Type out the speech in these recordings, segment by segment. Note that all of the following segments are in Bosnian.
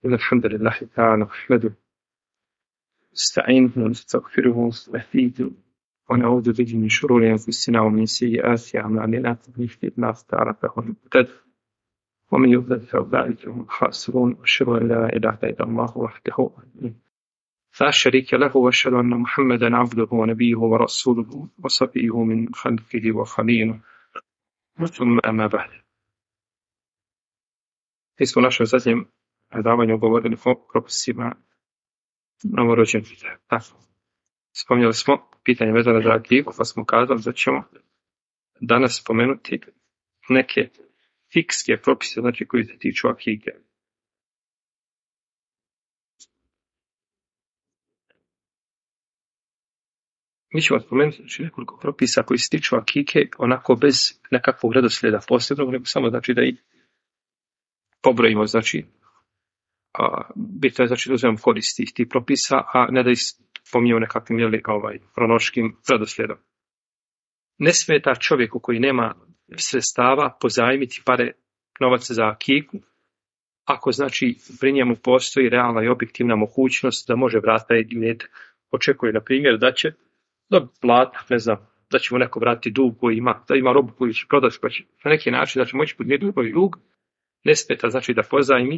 إن الحمد لله تعالى نحمده نستعينه ونستغفره ونستهديه ونعوذ به من شرور أنفسنا ومن سيئات أعمالنا من يهده الله تعالى فهو المهتد ومن يضلل فأولئك هم الخاسرون وأشهد أن لا إله إلا الله وحده لا شريك له وأشهد أن محمدا عبده ونبيه ورسوله وصفيه من خلقه وخليله ثم أما بعد. Mi smo u našem zadnjem predavanju govorili o propisima novorođenih. Spominjali smo pitanje vezano za akiku, pa smo kazali da ćemo danas spomenuti neke fikske propise, znači koji se tiču akike. Mi ćemo spomenuti znači, nekoliko propisa koji se tiču akike, onako bez nekakvog redoslijeda posebnog, nego samo znači da ih pobrojimo, znači bitno je znači da uzmemo koristi tih propisa, a ne da ih spominjemo nekakvim kronološkim redoslijedom. Ne smeta čovjeku koji nema sredstava pozajmiti pare, novac za akiku, ako znači pri njemu postoji realna i objektivna mogućnost da može vratiti imetak. Očekuje, na primjer, da će dobiti platu, ne znam, da će mu neko vratiti dug koji ima, da ima robu koju će prodati, pa će na neki način da će moći podmiriti dug, ne smeta znači da pozajmi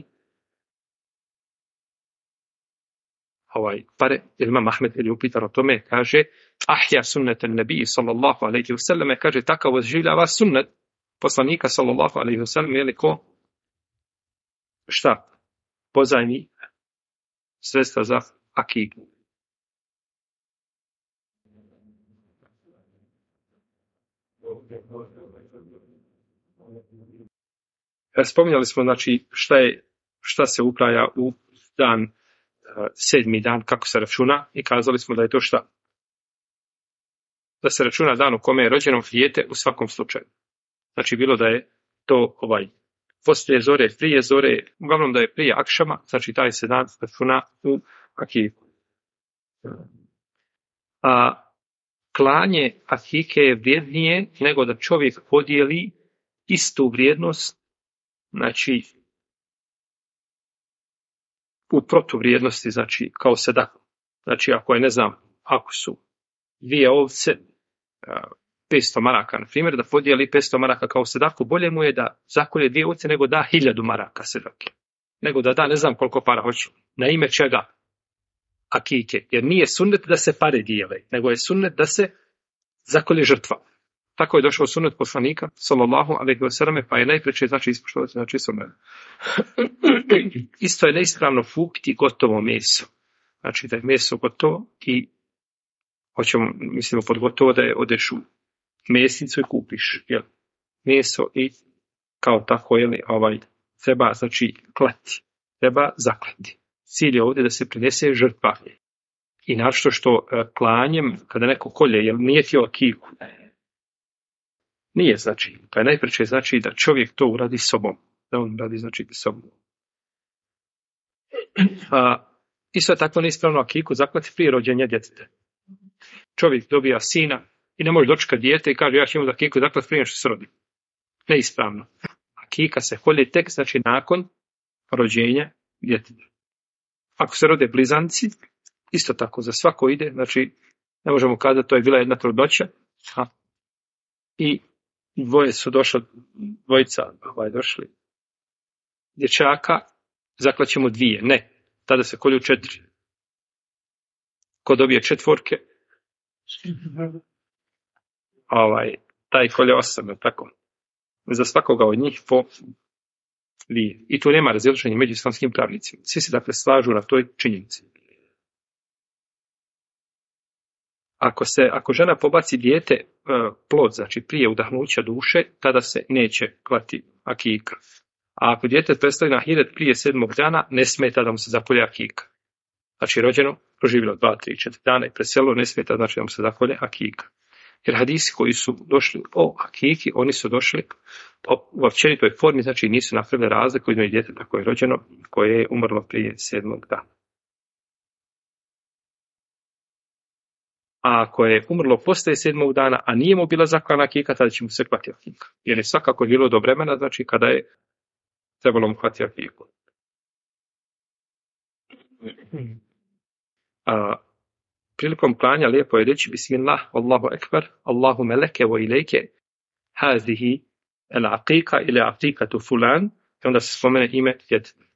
pare, jer Imam Ahmed je upitan o tome, kaže ahja sunnetan nabiji sallallahu alaihi wasallam, kaže takav oživljava sunnet poslanika sallallahu alaihi wasallam, je li ko šta pozajmi sredstva za akiku. Spominjali smo znači šta se ubraja u dan, 7. dan, kako se računa, i kazali smo da je to šta? Da se računa dan u kome je rođeno dijete u svakom slučaju. Znači bilo da je to poslije zore, prije zore, uglavnom da je prije akšama, znači taj se dan računa u akiku. A klanje akike je vrijednije nego da čovjek podijeli istu vrijednost, znači u protuvrijednosti, znači kao sedaku. Znači ako je, ne znam, ako su 2 ovce, 500 maraka, na primjer, da podijeli 500 maraka kao sedaku, bolje mu je da zakolje 2 ovce nego da 1000 maraka sedake. Nego da ne znam koliko para hoću. Na ime čega? Akike. Jer nije sunnet da se pare dijele, nego je sunnet da se zakolje žrtva. Tako je došao sunnet poslanika, sallallahu alejhi ve selleme, pa je najpreče znači ispoštovati znači sunnet. Isto je neispravno fukti gotovo meso. Znači da je meso gotovo i mislimo pod gotovo da je odeš u mesnicu i kupiš meso i kao tako treba znači klati, treba zaklati. Cilj je ovdje da se prinese žrtva. I našto što klanjem, kada neko kolje, nije htio akiku. Nije znači, pa je najpreče znači da čovjek to uradi sobom. Da on radi znači sobom. Isto je tako neispravno akiku zaklati prije rođenja djeteta. Čovjek dobija sina i ne može dočekati dijete i kaže ja ću imati akiku zaklati prije što se rodi. Neispravno. Akika se kolje tek znači nakon rođenja djeteta. Ako se rode blizanci, isto tako za svako ide, znači ne možemo kazati to je bila jedna trudnoća i dvojica došli dječaka, zaklaćemo 2, ne, tada se kolju 4. Ko dobije 4, taj kolje 8, tako. Za svakoga od njih po 2. I tu nema razilaženja među islamskim pravnicima. Svi se dakle slažu na toj činjenici. Ako žena pobaci dijete plod, znači prije udahnuća duše, tada se neće klati akika. A ako dijete prestaje na hiret prije 7. dana, ne smeta da mu se zakolje akika. Znači rođeno, proživjelo 2, 3, 4 dana i preselilo, ne smeta znači da mu se zakolje akika. Jer hadisi koji su došli o akiki, oni su došli u općenitoj formi, znači nisu napravili razliku između djeteta koje je rođeno, koje je umrlo prije 7. dana. A ako je umrlo poslije 7. dana, a nije mu bila zaklana akika, tada će mu se klati akika. Jer je svakako bilo do vremena, znači kada je trebalo mu klati akiku. Prilikom klanja lijepo je reći Bismillah, Allahu ekber, Allahu meleke wa ilejke, hazihi el aqiqa ili aqiqatu fulan, i onda se spomene ime djeteta.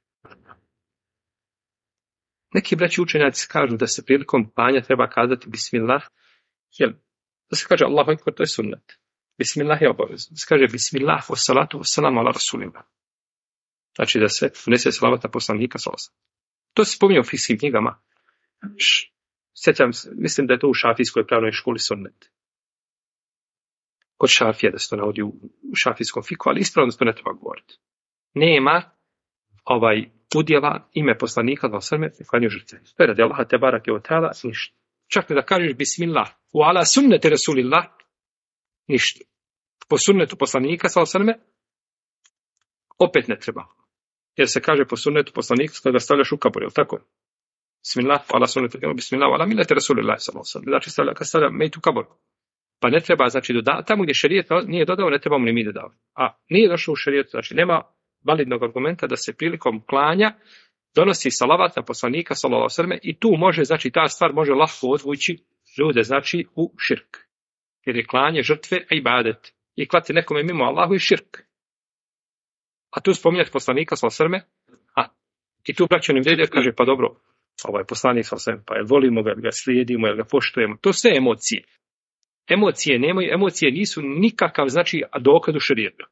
Neki braći učenjaci kažu da se prilikom klanja treba kazati Bismillah, jer da se kaže Allahu ekber, to je sunnet. Bismillah je obavezno. Da se kaže Bismillah, wa salatu, wa salamu ala rasulillah. Znači da se unese salavat na poslanika sallallahu. To se spominje u fikskim knjigama. Sjećam se, mislim da je to u šafijskoj pravnoj školi sunnet. Kod šafija da se to navodi u šafijskom fiku, ali ispravno to ne treba govoriti. Nema udjela ime poslanika da osrme klanju žrtve. To je radi Allaha te barake o ta'ala, ništa. Čak ne da kažeš Bismillah, u ala sunnete Rasulillah, ništa. Po sunnetu poslanika sa osrme, opet ne treba. Jer se kaže po sunnetu poslanika kada ga stavljaš u kabur, je li tako? Bismillah, ala sunnetu, Bismillah, ala millete Rasulillah, znači kad stavlja mejt u kabur. Pa ne treba, znači, tamo gdje šerijet nije dodao, ne trebamo ni mi dodavati. A nije došlo u šerijetu, znači nema validnog argumenta da se prilikom klanja donosi salavat na poslanika sallallahu alejhi ve sellem i tu može, znači, ta stvar može lako odvući ljude, znači, u širk. Jer je klanje žrtve i ibadet. I klati nekome mimo Allahu je širk. A tu spominjati poslanika sallallahu alejhi ve sellem, i tu braćanim vrijede kaže, pa dobro, ovaj poslanik sallallahu alejhi ve sellem, pa jel volimo ga, ga slijedimo, jel ga poštujemo. To sve emocije. Emocije nisu nikakav, znači, dokaz u šerijetu.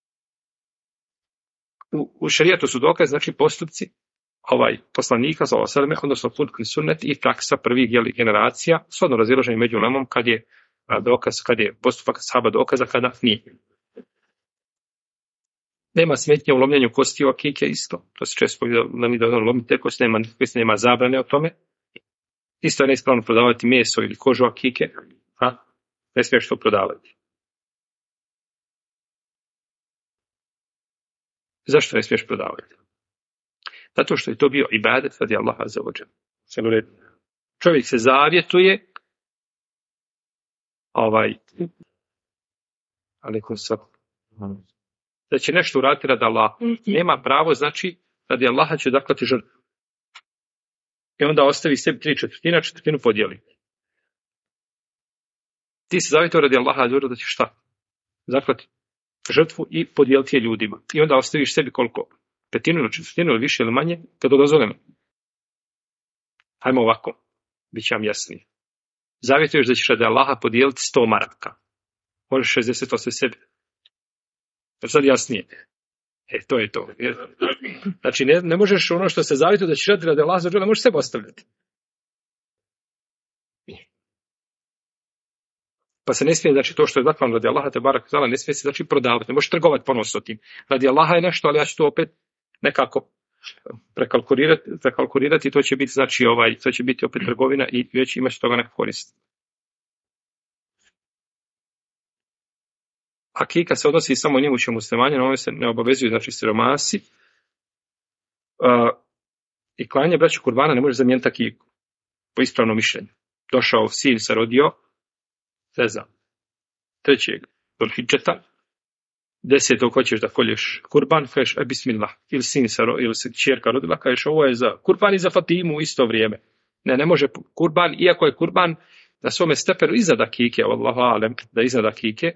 U šerijetu su dokaz, znači, postupci poslanika, odnosno Kur'an sunnet i praksa prvih generacija, shodno razilaženje među ulemom kad je dokaz, kad je postupak sahaba dokaza, kada nije. Nema smetnje u lomljenju kosti u akike isto. To se često nam da lomite kosti, nema zabrane o tome. Isto je neispravno prodavati meso ili kožu akike, ne smiješ to prodavati. Zašto ne smiješ prodavati? Zato što je to bio ibadet radi Allaha azza wa dželle. Čovjek se zavjetuje da će nešto uraditi radi Allaha. Nema pravo, znači, radi Allaha će zaklati žrtvu. I onda ostavi sebi 3/4, četvrtinu podijeli. Ti se zavjetuje radi Allaha azza wa dželle da ćeš šta? Zaklati žrtvu i podijeliti je ljudima. I onda ostaviš sebi koliko? 1/5 ili 1/4 ili više ili manje, kada je dozvoljeno. Hajmo ovako, bit će vam jasnije. Zavjetuješ da ćeš radi Allaha podijeliti 100 maraka. Možeš 60 ostavi sebi. Jer sad jasnije. To je to. Znači, ne možeš ono što se zavjetuje da ćeš radi Allaha, ne možeš sebi ostavljati. Pa se ne smije, znači, to što je zaklano radi Allaha te barak zala, ne smije se, znači, prodavati. Ne možeš trgovati ponovno s tim. Radi Allaha je nešto, ali ja ću to opet nekako prekalkulirati i to će biti, znači, to će biti opet trgovina i već imaš toga neka korist. Akika se odnosi samo njivućem muslimanje, na ovome se ne obavezuju, znači, siromasi. I klanje braću kurbana ne može zamijeniti akiku. Po ispravnom mišljenju. Došao sin se rodio, Zeza, 3. Zulhidžeta, 10. hoćeš da kolješ kurban, kažeš bismillah, ili ili se čerka rodila, kažeš ovo je za kurban i za Fatimu u isto vrijeme. Ne može kurban, iako je kurban na svome stepenu iznad akike, Allahu alem, da iznad akike,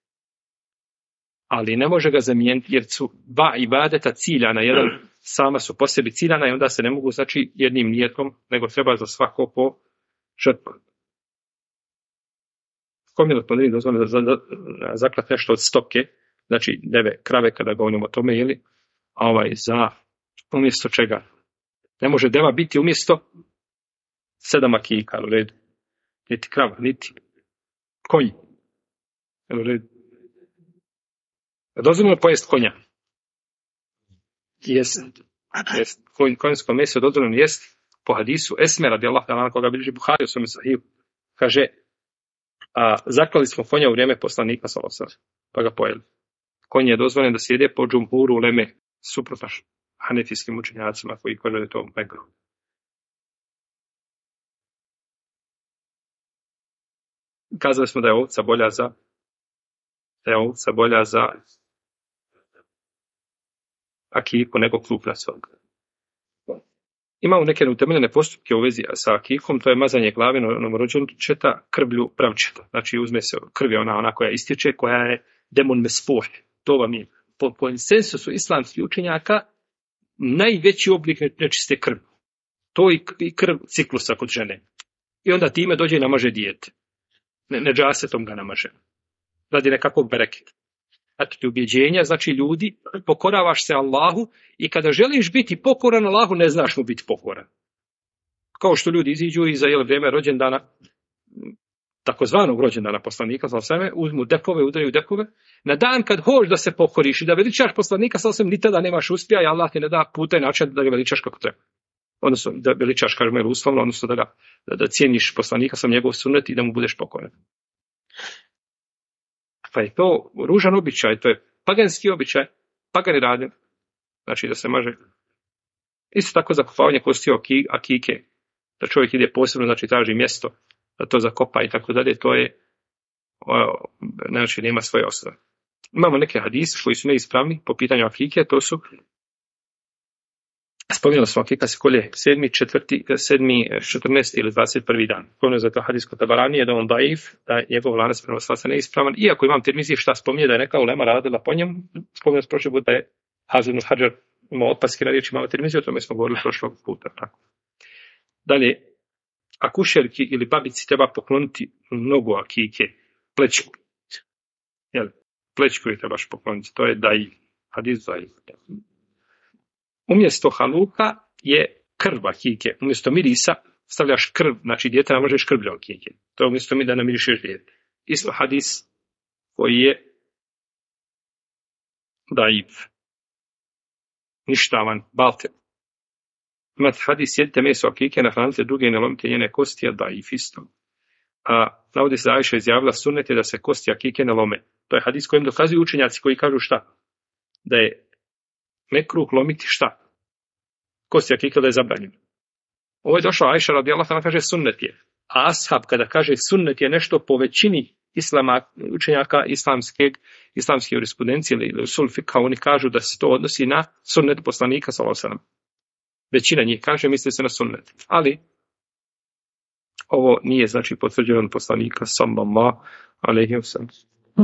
ali ne može ga zamijeniti jer su dva ibadeta ciljana, jedan sama su po sebi ciljana i onda se ne mogu, znači, jednim nijetom, nego treba za svako po žrtvu. Komilot podiri dozvoljeno zaklat nešto od stoke, znači deve, krave kada govorimo o tome, ili za umjesto čega? Ne može deva biti umjesto 7 akika, u redu. Niti krava, niti konj. U redu. Dozvoljeno pojest konja. Konjsko meso dozvoljeno jest po hadisu Esme radijallahu ta'ala koga bilježi Buhari u svome sahihu. Kaže, zaklali smo konja u vrijeme poslanika sallallahu alejhi ve sellem, pa ga pojeli. Konj je dozvoljen da se jede po džumhuru uleme, suprotno hanefijskim učenjacima koji kažu to mekruh. Kazali smo da je ovca bolja za akiku nego krupna stoka. Imamo neke neutemeljene postupke u vezi sa akikom, to je mazanje glave novorođenčeta krvlju pravčeta. Znači uzme se krv je ona koja ističe, koja je demon mesfuh. To vam je po konsensusu islamskih učenjaka najveći oblik nečiste krvi. To je i krv ciklusa kod žene. I onda time dođe i namaže dijete. Ne džasetom ga namaže. Radi nekakvog bereketa. Znači ti ubjeđenja, znači ljudi, pokoravaš se Allahu i kada želiš biti pokoran Allahu, ne znaš mu biti pokoran. Kao što ljudi iziđu i za vrijeme rođendana, takozvanog rođendana poslanika, uzmu depove, udaraju depove, na dan kad hoš da se pokoriš i da veličaš poslanika, ni tada nemaš uspjeha i Allah ti ne da puta i način da ga veličaš kako treba. Odnosno da veličaš, kažemo jer uslovno, odnosno da cijeniš poslanika, njegov sunnet i da mu budeš pokoran. Pa je to ružan običaj, to je paganski običaj, pagani rade, znači da se maže. Isto tako zakopavanje kostiju akike, da čovjek ide posebno, znači traži mjesto, da to zakopa i tako dalje, to je, znači nema svoje osnove. Imamo neke hadise koji su neispravni po pitanju akike, to su, spominjali smo akika se kolje 7., 14. ili 21. dan. Spominjali za to hadis kod Tabaranije, da on daif, da je njegov lanac prenoslaca neispravan. Iako imam Tirmizi šta spominje da je neka ulema radila po njemu, spominjali smo prošli put da je Hazim Hadžar imao opaske na riječi imamo Tirmizi, o tome smo govorili prošlog puta. Tako. Dalje, akušerki ili babici treba pokloniti nogu akike, plećku. Plećku je trebaš pokloniti, to je daif, hadis daif. Umjesto haluka je krv akike. Umjesto mirisa stavljaš krv, znači dijete namažeš krvlju akike. To je umjesto da namirišeš dijete. Isto hadis koji je daif. Ništavan, batil. Imate hadis, jedite meso akike, nahranite druge i ne lomite njene kosti, a daif isto. Navodi se da Ajša izjavila sunnet je da se kosti akike ne lome. To je hadis kojim dokazuju učenjaci koji kažu šta? Da je mekruh lomiti šta? Kosti akike da je zabranjeno. Ovo je došlo Ajša radijallahu anha kaže sunnet je. A ashab kada kaže sunnet je nešto po većini učenjaka islamske jurisprudencije ili usul fikha, oni kažu da se to odnosi na sunnet poslanika sallallahu alejhi ve sellem. Većina njih kaže misli se na sunnet. Ali ovo nije znači potvrđeno od poslanika sallallahu alejhi ve sellem.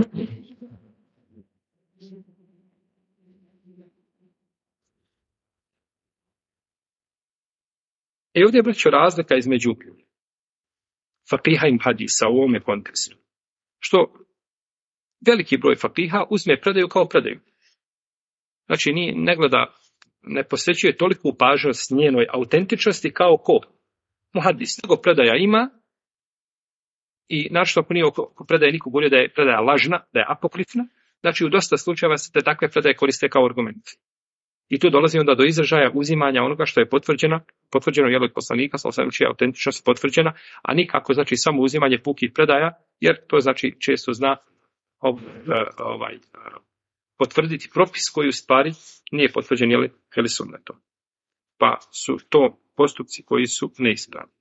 I ovdje je braćo razlika između fakiha i hadisa u ovome kontekstu. Što veliki broj fakiha uzme predaju kao predaju. Znači ne gleda, ne posvećuje toliku pažnjost njenoj autentičnosti kao ko muhadis. Nego predaja ima i našto ako nije oko predaje niko govori da je predaja lažna, da je apokrifna. Znači u dosta slučajeva se te takve predaje koriste kao argument. I tu dolazi onda do izražaja uzimanja onoga što je potvrđeno jel od poslanika, čija je autentičnost potvrđena, a nikako znači samo uzimanje pukih predaja, jer to znači često zna potvrditi propis koji u stvari nije potvrđen jel sunnetom. Pa su to postupci koji su neispravni.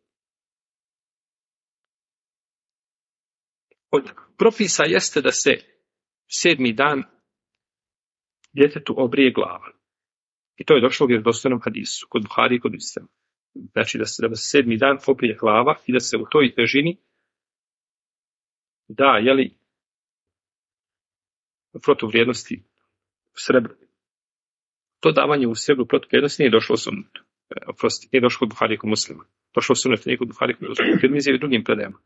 Od propisa jeste da se 7. dan djetetu obrije glava. I to je došlo u vjerodostojnom hadisu, kod Buhari i kod Muslima. Znači da se 7. dan obrije glava i da se u toj težini da, protuvrijednosti u srebru. To davanje u srebru protuvrijednosti nije došlo u sunnetu. Nije došlo kod Buhari i kod Muslima. Došlo u sunnetu nije kod Buhari i kod Muslima. Tirmizi i drugim predajama.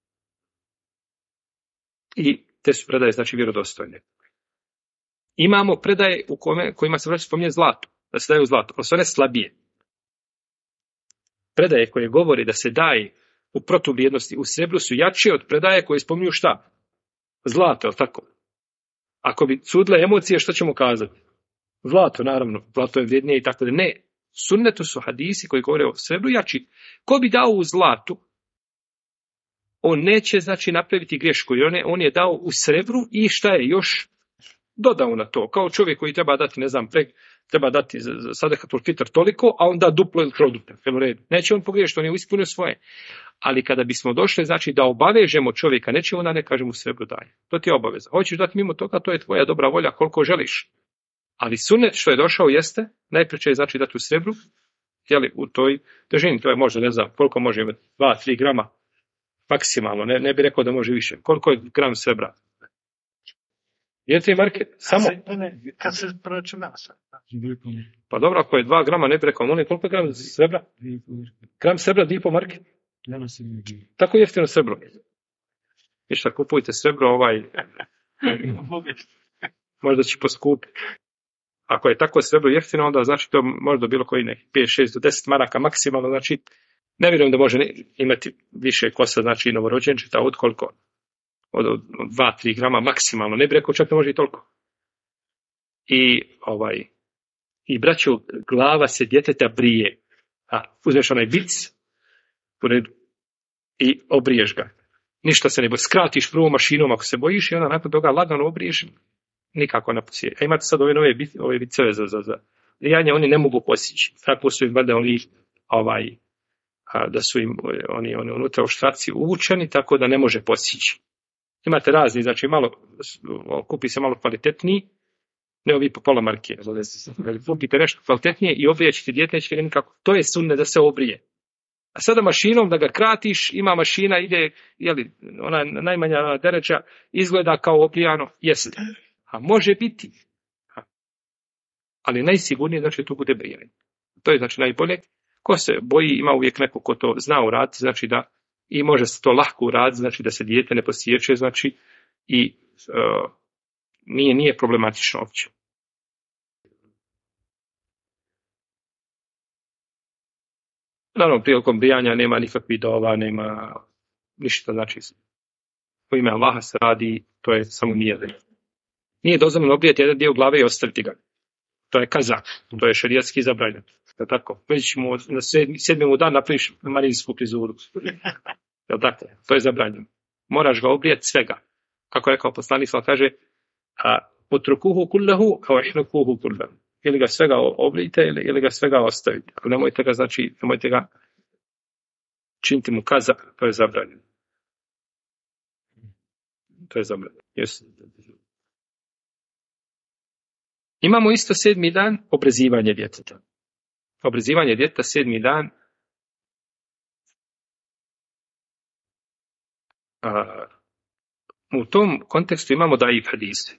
I te su predaje znači vjerodostojne. Imamo predaje u kojima se vraća spominje zlato, da se daju zlato, ali su one slabije. Predaje koje govori da se daje u protuvrijednosti u srebru su jače od predaje koje spominju šta? Zlato, je tako? Ako bi sudile emocije, što ćemo kazati? Zlato, naravno, zlato je vrijednije i tako da ne. Sunnetu su hadisi koji govore o srebru jači. Ko bi dao u zlatu, on neće znači napraviti grešku, jer on je dao u srebru i šta je još dodao na to, kao čovjek koji treba dati, treba dati za sadekatul fitr toliko, a on da duplo ili troduplo. Neće on pogriješiti, on je ispunio svoje. Ali kada bismo došli, znači da obavežemo čovjeka, neće onda ne kažemo u srebru daje. To ti je obaveza. Hoćeš dati mimo toga, to je tvoja dobra volja koliko želiš. Ali sunnet što je došao jeste, najpreće je znači dati u srebru jeli, u toj težini. To je možda, ne znam, koliko može imati, 2-3 grama maksimalno, ne bi rekao da može više. Koliko je gram srebra? Dijete marke, samo... Kad se proračuna. Pa dobro, ako je 2 grama, ne bi rekao, molim, koliko je gram srebra? Gram srebra, 2,5 marke? Tako jeftino srebro. Ništa, kupujte srebro, možda će poskupiti. Ako je tako srebro jeftino, onda znači to možda bilo koji neki 5, 6 do 10 maraka maksimalno, znači ne vjerujem da može imati više kosa, znači novorođenčeta od koliko? Od 2-3 grama maksimalno, ne bih rekao čak ne može i toliko. I braćo, glava se djeteta brije. Uzmeš onaj bic i obriješ ga. Ništa se ne boji. Skratiš prvo mašinom ako se bojiš i onda nakon toga lagano obriješ. Nikako ne posije. A imate sad ove viceve za brijanje, oni ne mogu posjeći. Tako su im valjda da su im oni unutra u štraci uvučeni, tako da ne može posjeći. Imate razni, znači kupi se malo kvalitetniji, ne ovi po pola marke. Kupite nešto kvalitetnije i obrijećete dijete, nećete ga nikako. To je sunnet da se obrije. A sada mašinom da ga kratiš, ima mašina, ide, ona najmanja deređa, izgleda kao obrijano, jeste. A može biti. Ali najsigurnije znači to bude brijanje. To je znači najbolje. Ko se boji, ima uvijek neko ko to zna uraditi, znači da i može se to lako uraditi, znači da se dijete ne posjeće, znači i nije problematično uopće. Naravno, prilikom brijanja nema nikakvih dova, nema ništa, znači u ime Allaha se radi, to je samo nijedenje. Nije dozvoljeno obrijati jedan dio glave i ostaviti ga. To je kaza, to je šerijatski zabranjeno. Tako, već mu na 7. dan napraviš marinsku frizuru. Jel tako? To je zabranjeno. Moraš ga obrijati svega. Kako je rekao poslanik, kaže utrukuhu kullahu kao ihnukuhu kullahu. Ili ga svega obrijte ili ga svega ostavite. Nemojte ga činiti mu kaza, to je zabranjeno. To je zabranjeno. Yes. Imamo isto 7. dan obrezivanje djeteta. Obrezivanje djeteta 7. dan u tom kontekstu imamo daif hadise.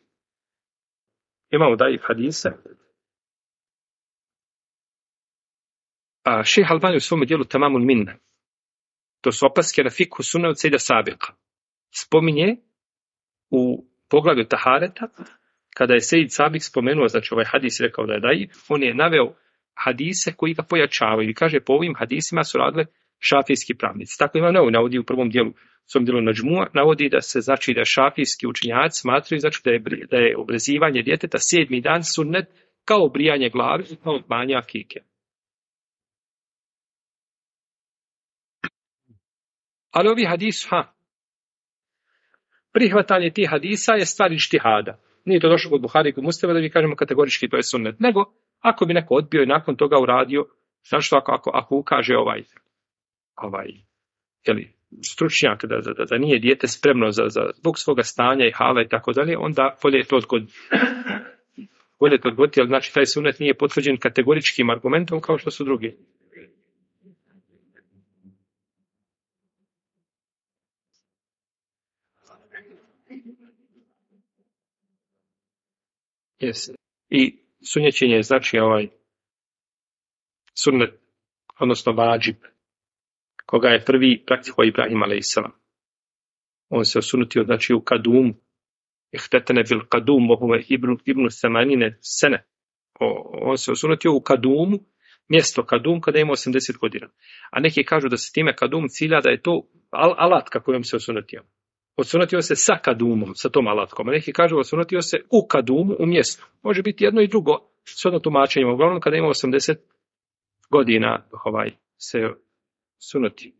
Šejh Albani u svom dijelu Tamamul Minna, to su opaske na fikhu sunne od Sejda Sabiqa, spominje u poglavlju tahareta, kada je Sejd Sabik spomenuo, znači ovaj hadis rekao da je daif, on je naveo hadise koji ga pojačavaju i kaže po ovim hadisima su radile šafijski pravnici. Tako ima navodi u prvom dijelu, u svom dijelu Nadžmua, navodi da se znači da šafijski učenjaci smatraju znači da je obrezivanje djeteta 7. dan sunnet kao brijanje glave i kao banja akike. Ali ovi hadis, prihvatanje tih hadisa je stvar ištihada. Nije to došlo kod Buhari i kod Muslima da mi kažemo kategorički to je sunnet. Nego, ako bi neko odbio i nakon toga uradio, znači što ako ukaže stručnjak da nije dijete spremno zbog svoga stanja i hala i tako dalje, onda bolje je to odgoditi, ali znači taj sunnet nije potvrđen kategoričkim argumentom kao što su drugi. Yes. I sunjećenje je znači sunnet, odnosno vađib, koga je prvi praktikovao Ibrahim a.s. On se osunutio znači u Kadum, ihtetene bil Kadum, bohume ibnu semanine sene. On se osunutio u Kadumu, mjesto Kadum kada ima 80 godina. A neki kažu da se time Kadum cilja da je to alatka kojom se osunutio. Osunatio se sa Kadumom, sa tom alatkom. A neki kažu osunatio se u Kadumu, u mjestu. Može biti jedno i drugo, s jedno tumačenjem. Uglavnom, kada ima 80 godina, se sunuti.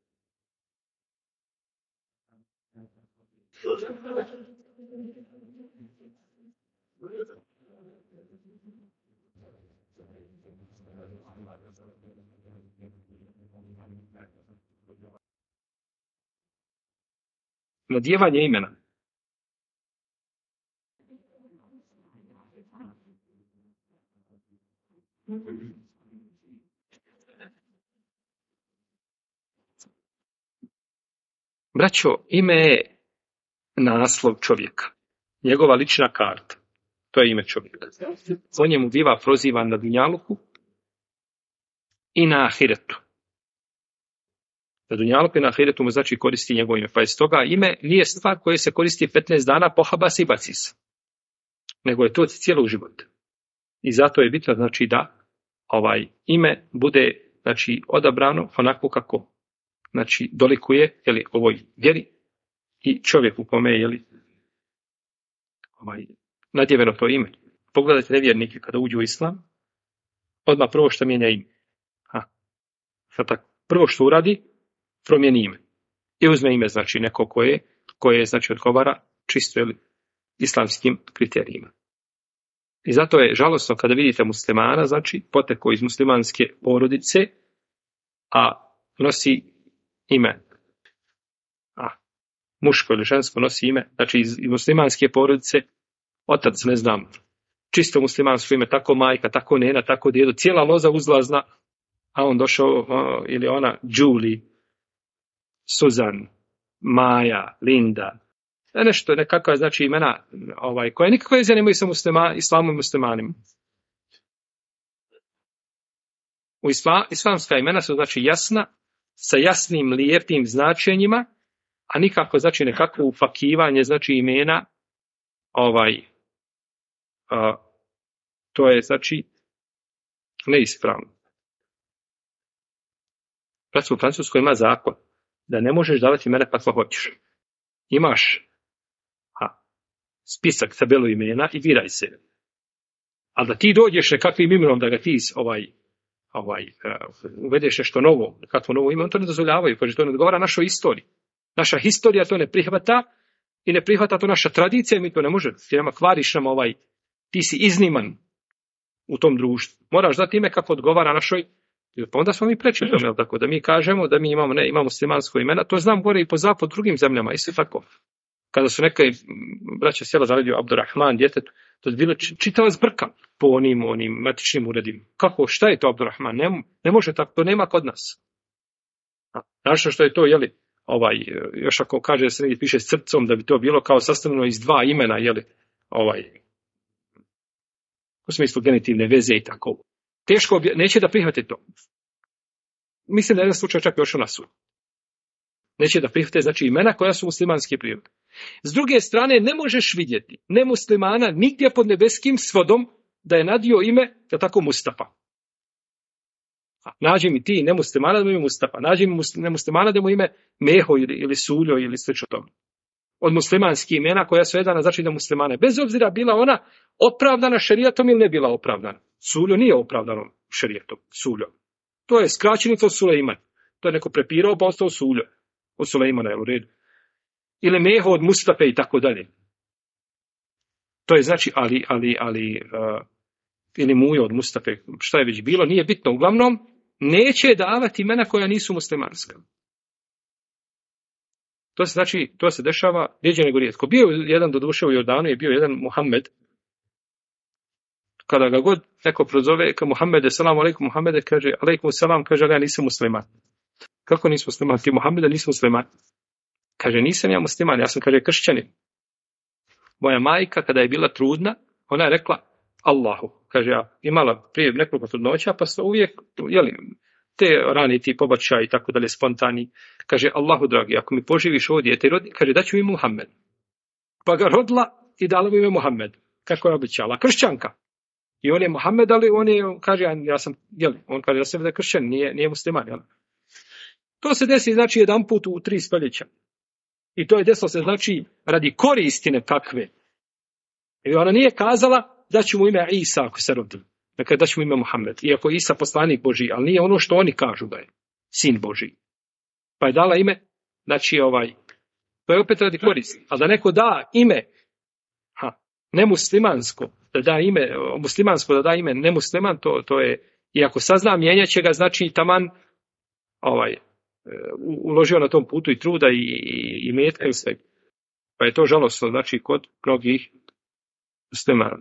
Nadjevanje imena. Braćo, ime je naslov čovjeka. Njegova lična karta. To je ime čovjeka. On njemu biva prozivan na dunjaluku i na ahiretu. Na dunjaluku i na ahiretu mu znači koristi njegovo ime. Pa iz toga ime nije stvar koja se koristi 15 dana, pohaba se i baci se. Nego je to cijelog života. I zato je bitno znači da ime bude znači odabrano onako kako znači dolikuje ovoj vjeri i čovjeku kome je nadjeveno to ime. Pogledajte nevjernike kada uđu u islam, odmah prvo što mijenja ime. Prvo što uradi, promijeni ime. I uzme ime znači neko koje znači odgovara čisto islamskim kriterijima. I zato je žalosno kada vidite muslimana, znači potekao iz muslimanske porodice, a nosi ime. Muško ili žensko nosi ime, znači iz muslimanske porodice, otac, ne znam, čisto muslimansko ime, tako majka, tako nena, tako djedo, cijela loza uzlazna, a on došao, ili ona, Julie, Suzan, Maja, Linda, nešto, nekakva znači imena koja nikakve veze nemaju sa islamom i muslimanima. Islamska imena su znači jasna, sa jasnim lijepim značenjima, a nikako znači nekakvo upakivanje znači imena to je znači neispravno. U Francuskoj ima zakon da ne možeš davati imena kakva hoćeš. Imaš spisak, tabelu imena i biraj se. Ali da ti dođeš nekakvim imenom da ga ti uvedeš nešto novo, kakvo novo ime, on to ne dozvoljavaju, kaže to ne odgovara našoj istoriji. Naša historija to ne prihvata i ne prihvata to naša tradicija, mi to ne može. Ti nama kvariš nam ti si izniman u tom društvu. Moraš dati ime kako odgovara našoj, pa onda smo mi preći tome, tako da mi kažemo da mi imamo muslimansko imena, to znam gore i po zapadu drugim zemljama, isto tako. Kada su neka braća sjela zaledio Abdurrahman djetetu, to je bilo čitava zbrka po onim matičnim uredima. Kako, šta je to Abdurrahman? Ne može tako, to nema kod nas. Znaš što je to, još ako kaže da se negdje piše s crcom, da bi to bilo kao sastavljeno iz dva imena, u smislu genitivne veze i tako. Teško, neće da prihvate to. Mislim da je jedan slučaj čak još na sud. Neće da prihvate, znači, imena koja su muslimanske prirode. S druge strane, ne možeš vidjeti nemuslimana nigdje pod nebeskim svodom da je nadio ime, tako Mustafa. Nađi mi ti nemuslimana da mu ime Mustafa. Nađi mi nemuslimana da mu ime Meho ili Suljo ili slično tome. Od muslimanskih imena koja su jedana znači da muslimane. Bez obzira bila ona opravdana šerijatom ili ne bila opravdana. Suljo nije opravdano šerijatom. Suljo. To je skraćenica od Sulejman. To je neko prepirao pa ostao Suljo. Od Sulejmana je u redu. Ili Meho od Mustafe i tako dalje. To je znači ili Mujo od Mustafe. Šta je već bilo, nije bitno. Uglavnom, neće davati imena koja nisu muslimanska. To se dešava rijeđe nego rijetko. Bio je jedan doduše u Jordanu, je bio jedan Muhammed. Kada ga god neko prozove, kao Muhammede, selam alejkum Muhammede, kaže, alejkum selam, kaže, ja nisam musliman. Kako nisi musliman? Ti Muhammede nisi musliman. Kaže, nisam ja musliman, ja sam, kaže, kršćanin. Moja majka, kada je bila trudna, ona je rekla Allahu. Kaže, ja imala prije nekoliko trudnoća, pa se uvijek, te rani, ti pobačaj i tako dalje, spontani. Kaže, Allahu dragi, ako mi poživiš ovo dijete, kaže, daću ime Muhammed. Pa ga rodila i dala mu ime Muhammed. Kako je obećala? Kršćanka. I on je Muhammed, ali on je, kaže, ja sam, on kaže da se da je kršćan, nije musliman, To se desi, znači, jedan put u 3 stoljeća. I to je desilo se, znači, radi koristine kakve. I ona nije kazala da će mu ime Isa ako se rodi. Dakle, da će mu ime Muhammed. Iako je Isa poslanik Božji, ali nije ono što oni kažu da je sin Božji. Pa je dala ime, znači, to je opet radi koristi. A da neko da ime, nemuslimansko, da da ime, muslimansko da da ime nemusliman, to je, iako sazna, mijenjat će ga, znači, taman, uložio na tom putu i truda i metka i sve. Pa je to žalostno, znači, kod mnogih muslimana.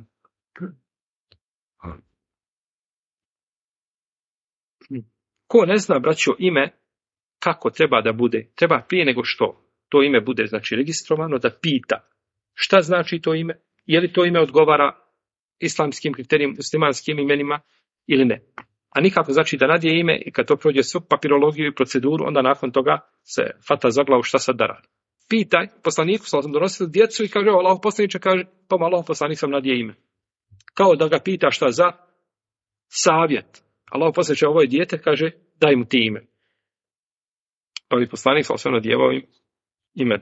Ko ne zna, braćo, ime, kako treba da bude, treba prije nego što to ime bude znači registrovano, da pita šta znači to ime, je li to ime odgovara islamskim kriterijima, muslimanskim imenima ili ne. A nikako znači da nadje ime i kad to prođe svu papirologiju i proceduru, onda nakon toga se fata za glavu šta sad da radi. Pitaj, poslaniku sam donosio djecu i kaže, Allahu poslaniče, kaže, pa Allahu poslanik sam nadje ime. Kao da ga pita šta za savjet. Allahu poslaniče, ovo je dijete, kaže, daj mu ti ime. Pa bi poslanik sam nadjevao im imen.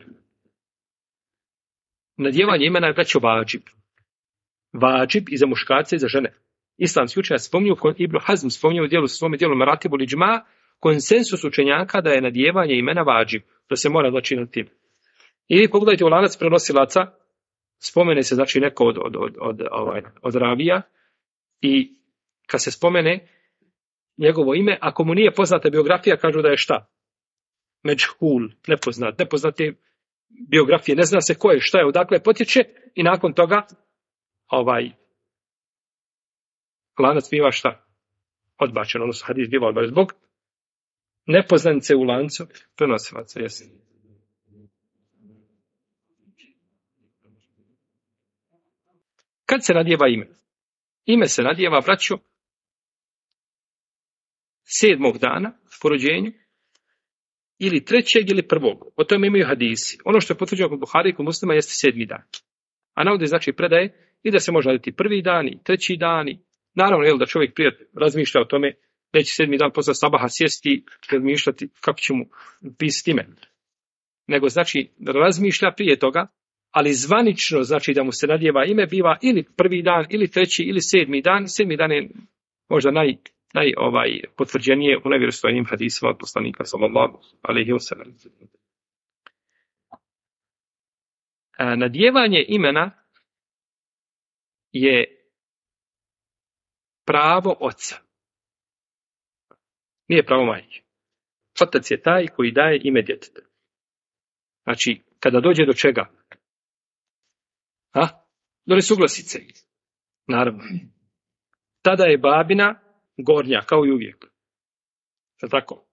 Nadjevanje imena je braćo vađib. Vađib i za muškarce i za žene. Islamski učenjaci spominju, Ibn Hazm spominju u svome dijelu Maratibul Iđma, konsensus učenjaka da je nadjevanje imena vađib, da se mora znači nad tim. I vi pogledajte u lanac prenosilaca, spomene se znači neko od ravija i kad se spomene njegovo ime, ako mu nije poznata biografija, kažu da je šta? Međhul, nepoznate biografije, ne zna se ko je, šta je, odakle potječe i nakon toga lanac biva šta? Odbačen, odnosno hadis biva odbačen zbog nepoznanice u lancu prenosilaca. Jesi. Kad se nadjeva ime? Ime se nadjeva, braćo, 7. dana po rođenju ili 3. ili 1. O tome imaju hadisi. Ono što je potvrđeno kod Buhari i kod Muslima jeste 7. dan. A navode znači predaje i da se može raditi 1. dan i 3. dan. Naravno, da čovjek prije razmišlja o tome, neće 7. dan posle sabaha sjesti i razmišljati kako će mu pisati ime. Nego znači razmišlja prije toga, ali zvanično znači da mu se nadjeva ime biva ili 1. dan, ili 3. ili 7. dan. 7. dan je možda potvrđenije u najvjerostojnijim hadisima od poslanika sallallahu alejhi ve sellem. Nadjevanje imena je pravo oca. Nije pravo majke. Otac je taj koji daje ime djetetu. Znači, kada dođe do čega? Do nesuglasice. Naravno. Tada je babina gornja, kao i uvijek. Je tako?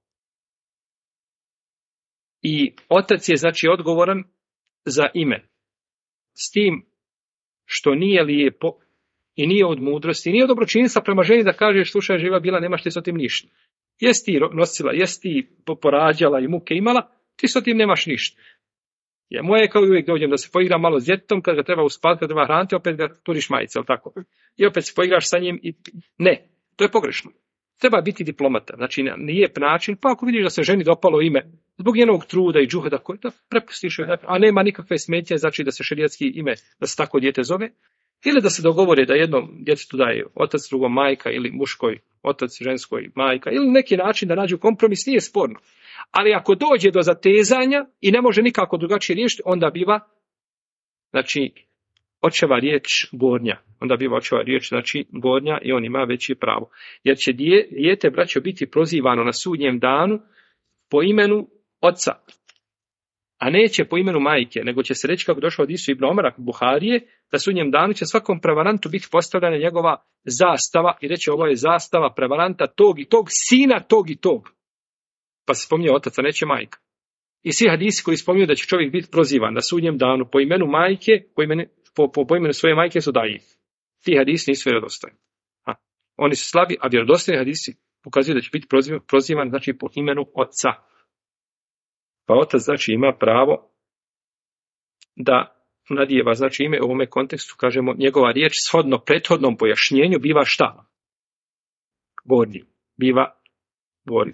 I otac je, znači, odgovoran za ime. S tim što nije lijepo i nije od mudrosti, nije od dobročinstva prema ženi da kažeš, slušaj, živa bila, nemaš ti s tim ništa. Jesi ti nosila, jesi ti porađala i muke imala, ti s tim nemaš ništa. Moje je kao i uvijek dođem da se poigram malo s djetetom, kad ga treba uspati, kad treba hraniti, opet ga turiš majice, ali tako? I opet se poigraš sa njim i ne, to je pogrešno. Treba biti diplomata, znači na lijep način, pa ako vidiš da se ženi dopalo ime, zbog njenog truda i džuhada, da prepustiš joj, a nema nikakve smetnje, znači da se šerijatski ime, da se tako dijete zove, ili da se dogovore da jednom djetetu daje otac, drugom majka, ili muškoj otac, ženskoj majka, ili neki način da nađu kompromis, nije sporno. Ali ako dođe do zatezanja i ne može nikako drugačije riješiti, onda biva, znači, očeva riječ gornja. Onda biva očeva riječ, znači, gornja i on ima veće pravo. Jer će dijete, braćo, biti prozivano na sudnjem danu po imenu oca, a neće po imenu majke, nego će se reći, kako došlo od Isu ibn Omara Buharije, da sudnjem danu će svakom prevarantu biti postavljena njegova zastava i reći, ovo je zastava prevaranta tog i tog, sina tog i tog. Pa se spominje otac, a neće majka. I svi hadisi koji spominju da će čovjek biti prozivan na sudnjem danu po imenu majke, po imenu svoje majke su daji. Ti hadisi nisu vjerodostojni. Oni su slabi, a vjerodostojni hadisi pokazuju da će biti prozivan, znači po imenu oca. Pa otac, znači, ima pravo da nadjeva, znači, ime u ovome kontekstu, kažemo, njegova riječ shodno prethodnom pojašnjenju biva šta? Gornji. Biva gornji.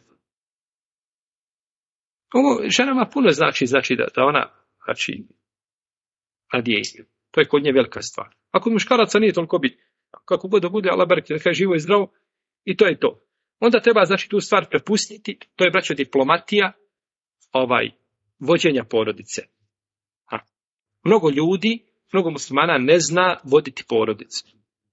Ovo ženama puno znači da ona, znači, nadjeje. To je kod nje velika stvar. A kod muškaraca nije toliko bitno. Kako god da bude, Allah barek, da živo i zdravo, i to je to. Onda treba, znači, tu stvar prepustiti, to je, braćo, diplomatija, vođenja porodice. Mnogo ljudi, mnogo muslimana ne zna voditi porodicu.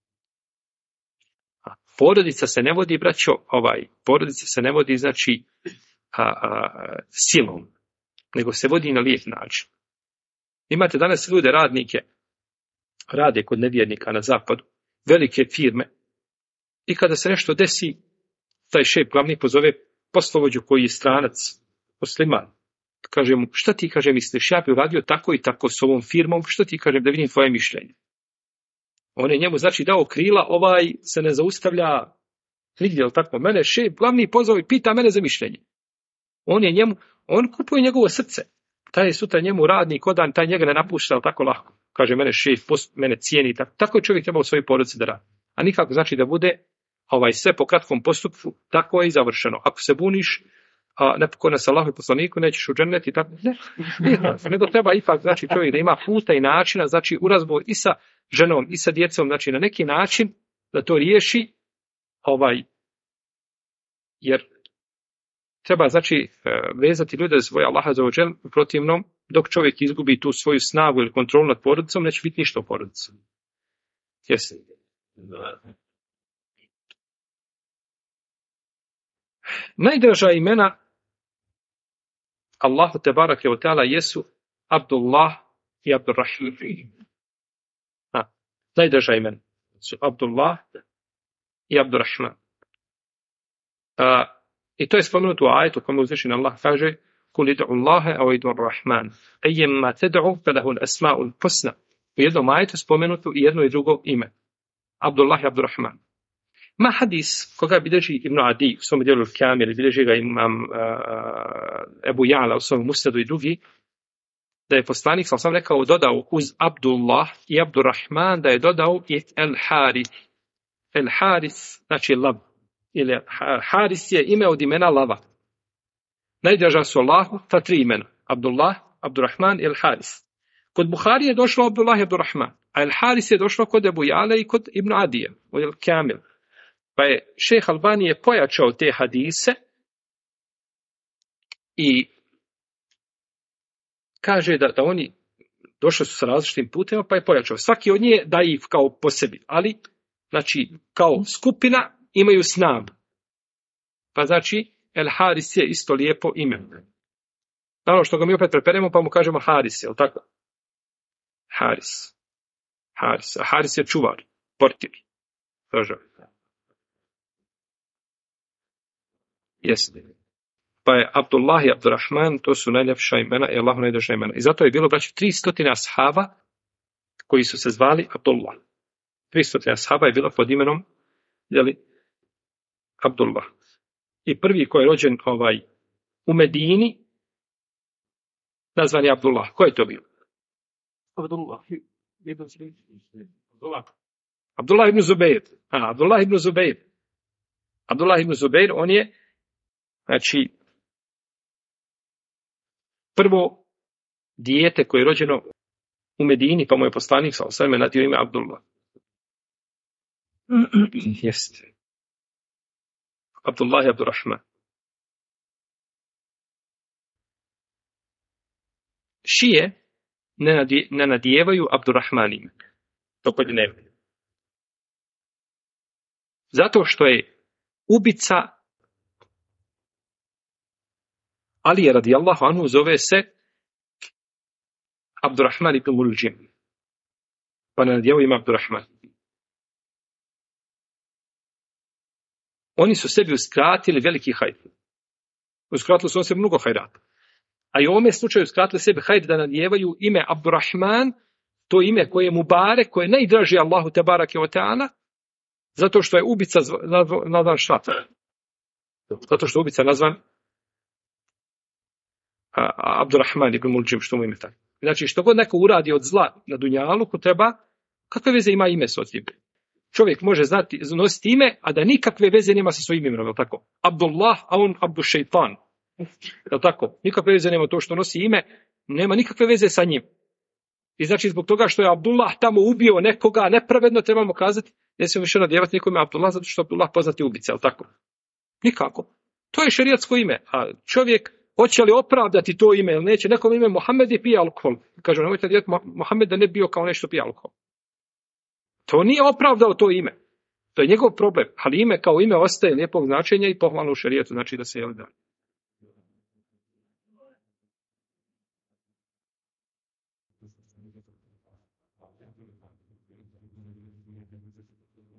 Porodica se ne vodi, braćo, porodica se ne vodi, znači, silom, nego se vodi na lijep način. Imate danas ljude, radnike, rade kod nevjernika na zapadu, velike firme, i kada se nešto desi, taj šef glavni pozove poslovođu koji je stranac, musliman. kaže mu, šta ti, kaže, misliš, ja bi uradio tako i tako s ovom firmom, što ti, kaže, da vidim tvoje mišljenje. On je njemu, znači, dao krila, ovaj se ne zaustavlja nigdje, jel tako? Mene šef glavni pozvao i pita mene za mišljenje. On kupuje njegovo srce. Taj je sutra njemu radnik, odan, taj njega ne napušta, tako lako. Kaže, mene šef, mene cijeni, tako je čovjek treba u svojoj porodici da radi. A nikako znači da bude sve po kratkom postupku, tako je i završeno. Ako se buniš, nepokorna se Allahu i poslaniku, nećeš u džennet i tako. Nego treba ipak, znači, čovjek da ima puta i načina, znači, u razgovor i sa ženom i sa djecom, znači, na neki način da to riješi, jer treba, znači, vezati ljude za svoje Allaha za ođel, u protivnom, dok čovjek izgubi tu svoju snagu ili kontrolu nad porodicom, neće biti ništa u porodici. Jesi. Najdraža imena Allahu tebarake ve taala jesu Abdullah i Abdurrahman. Najdraža imena su Abdullah i Abdurrahman. I to je spomenuto u ajetu kome uzvišeni Allah kaže kul id'u Allaha aw id'u Ar-Rahman ayyama tad'u falahu al-asma'ul husna. U jednom ajetu spomenuto i jedno i drugo ime. Abdullah i Abdurrahman. Ma hadis koga bilježi Ibn Adi u svom dijelu Kamil, bilježi ga imam Ebu Ja'la u svom Musnadu i drugi, da je poslanik sam rekao, dodao uz Abdullah i Abdurrahman, da je dodao i El-Harith. El-Harith znači lav. Ili Haris je ime od imena lava. Najdraža su Allahu ta tri imena. Abdullah, Abdurrahman i El-Haris. Kod Buhari je došlo Abdullah i Abdurrahman, a El-Haris je došlo kod Ebu Ja'le i kod Ibn Adije, u El-Kamil. Pa je šejh Albani je pojačao te hadise i kaže da oni došli su sa različitim putima, pa je pojačao. Svaki od njih je daif kao po sebi, ali znači kao skupina imaju snagu. Pa znači El Haris je isto lijepo ime. Naravno što ga mi opet preperemo pa mu kažemo Haris, je li tako? Haris. A Haris je čuvar, portir. Jeste. Pa je Abdullah i Abdurrahman, to su najljepša imena i Allahu najdraža imena. I zato je bilo, braći, 300 ashaba koji su se zvali Abdullah. 300 ashaba je bilo pod imenom Abdullah. I prvi koji je rođen u Medini, nazvan je Abdullah. Ko je to bio? Abdullah ibn Zubair. Abdullah ibn Zubair, on je, znači, prvo dijete koje je rođeno u Medini, pa mu je poslanik sa osvrme nadio ime Abdullah. Jeste. Abdullah i Abdurrahman. Šije ne nadijevaju Abdurrahman ime. To kod ne. Zato što je ubica Ali je radijallahu anhu zove se Abdurrahman ibn Muljim. Pa ne nadijevaju ime Abdurrahman. Oni su sebi uskratili veliki hajr. Uskratili su sebi mnogo hajrata. A i u ovome slučaju uskratili sebi hajr da nadijevaju ime Abdurrahman, to ime koje je Mubarek, koje je najdraži Allahu tebarake ve taala, zato što je ubica nazvan šta? Zato što je ubica nazvan Abdurrahman ibn Muljim, što mu ime tako. Znači, što god neko uradi od zla na dunjaluku, treba, kakve veze ima ime s tim? Čovjek može nositi ime, a da nikakve veze nema sa svojim imenom, je tako? Abdullah, a on Abdu Šeitan. Je tako? Nikakve veze nema to što nosi ime, nema nikakve veze sa njim. I znači, zbog toga što je Abdullah tamo ubio nekoga, nepravedno trebamo kazati, ne smijemo više nadjevati nikome Abdullah, zato što Abdullah poznati ubica, je tako? Nikako. To je šerijatsko ime, a čovjek hoće li opravdati to ime ili neće, nekom ime Mohamed je pije alkohol. Kažu, nemojte nadjevati Mohamed da ne bio kao nešto pije alkohol. To nije opravdao to ime. To je njegov problem. Ali ime kao ime ostaje lijepog značenja i pohvalno u šerijetu, znači da se jeli da.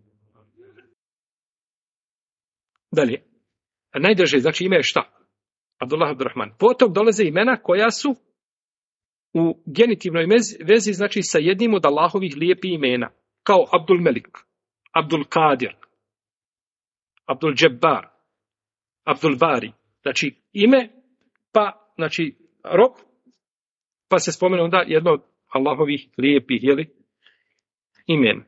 Dalje. Najdraže, znači ime je šta? Abdullah Abdurrahman. Potom dolaze imena koja su u genitivnoj vezi, znači sa jednim od Allahovih lijepih imena, kao Abdul Melik, Abdul Kadir, Abdul Jabbar, Abdul Bari. Znači ime, pa znači rob, pa se spomene onda jedno od Allahovih lijepih imena.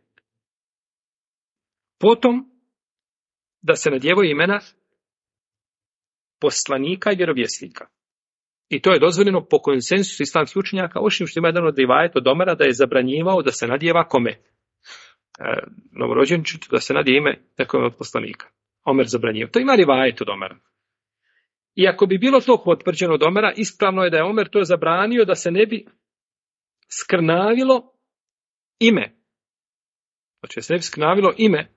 Potom da se nadjevaju imena poslanika i vjerovjesnika. I to je dozvoljeno po konsensusu islamskih učenjaka, osim što ima jedan od rivajeta od Omera da je zabranjivao da se nadjeva kome? Novorođenčetu, da se nadje ime nekome od poslanika. Omer zabranjivao. To ima rivajet od Omera. I ako bi bilo to potvrđeno od Omera, ispravno je da je Omer to zabranio da se ne bi skrnavilo ime. Znači, da se ne bi skrnavilo ime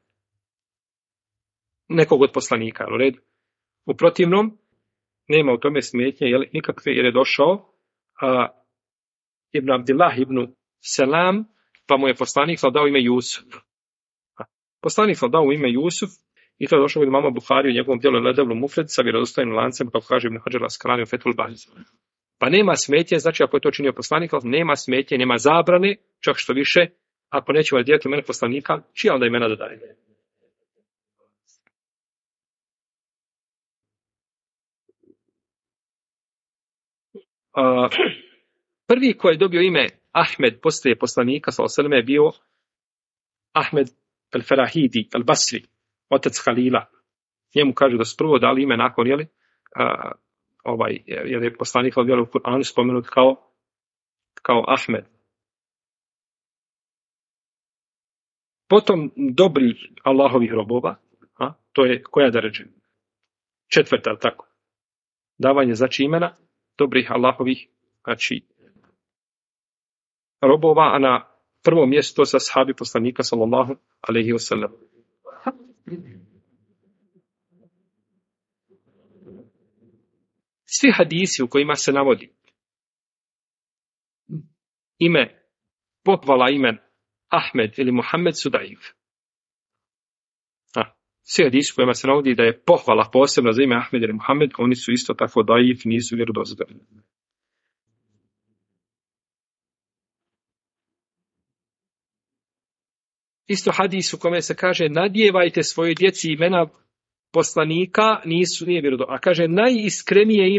nekog od poslanika. U redu. U protivnom, nema u tome smetnje nikakve, jer je došao Ibn Abdillah ibn Selam, pa mu je poslanik dao ime Jusuf. Poslanik dao ime Jusuf i to je došao od imama Buhari u njegovom djelu Ledevlu Mufred sa vjerodostojnim lancem, kako kaže Ibn Hadžar Askalani u Fethul Bari. Pa nema smetnje, znači ako je to činio poslanik, nema smetnje, nema zabrane, čak što više, ako nećemo djeliti imena poslanika, čija onda imena da daje? Prvi koji je dobio ime Ahmed poslije poslanika sallallahu je bio Ahmed al-Farahidi al-Basri, otac Halila. Njemu kažu da su prvo dali ime nakon, jer je poslanik u Kur'anu spomenut kao Ahmed. Potom dobrih Allahovih robova, to je koja deređa? 4, tako. Davanje znači imena dobrih Allahovih, znači robova, a na prvo mjesto sa ashabi poslanika sallallahu alejhi ve sellem. Svi hadisi u kojima se navodi ime, pohvala imen Ahmed ili Muhammed su daif. Svi hadisi u kojima se navodi da je pohvala posebno za ime Ahmed ili Muhammed, oni su isto tako daif, nisu vjerodostojni. Isto hadis u kome se kaže nadjevajte svojoj djeci imena poslanika, nije vjerodostojno. A kaže najiskrenije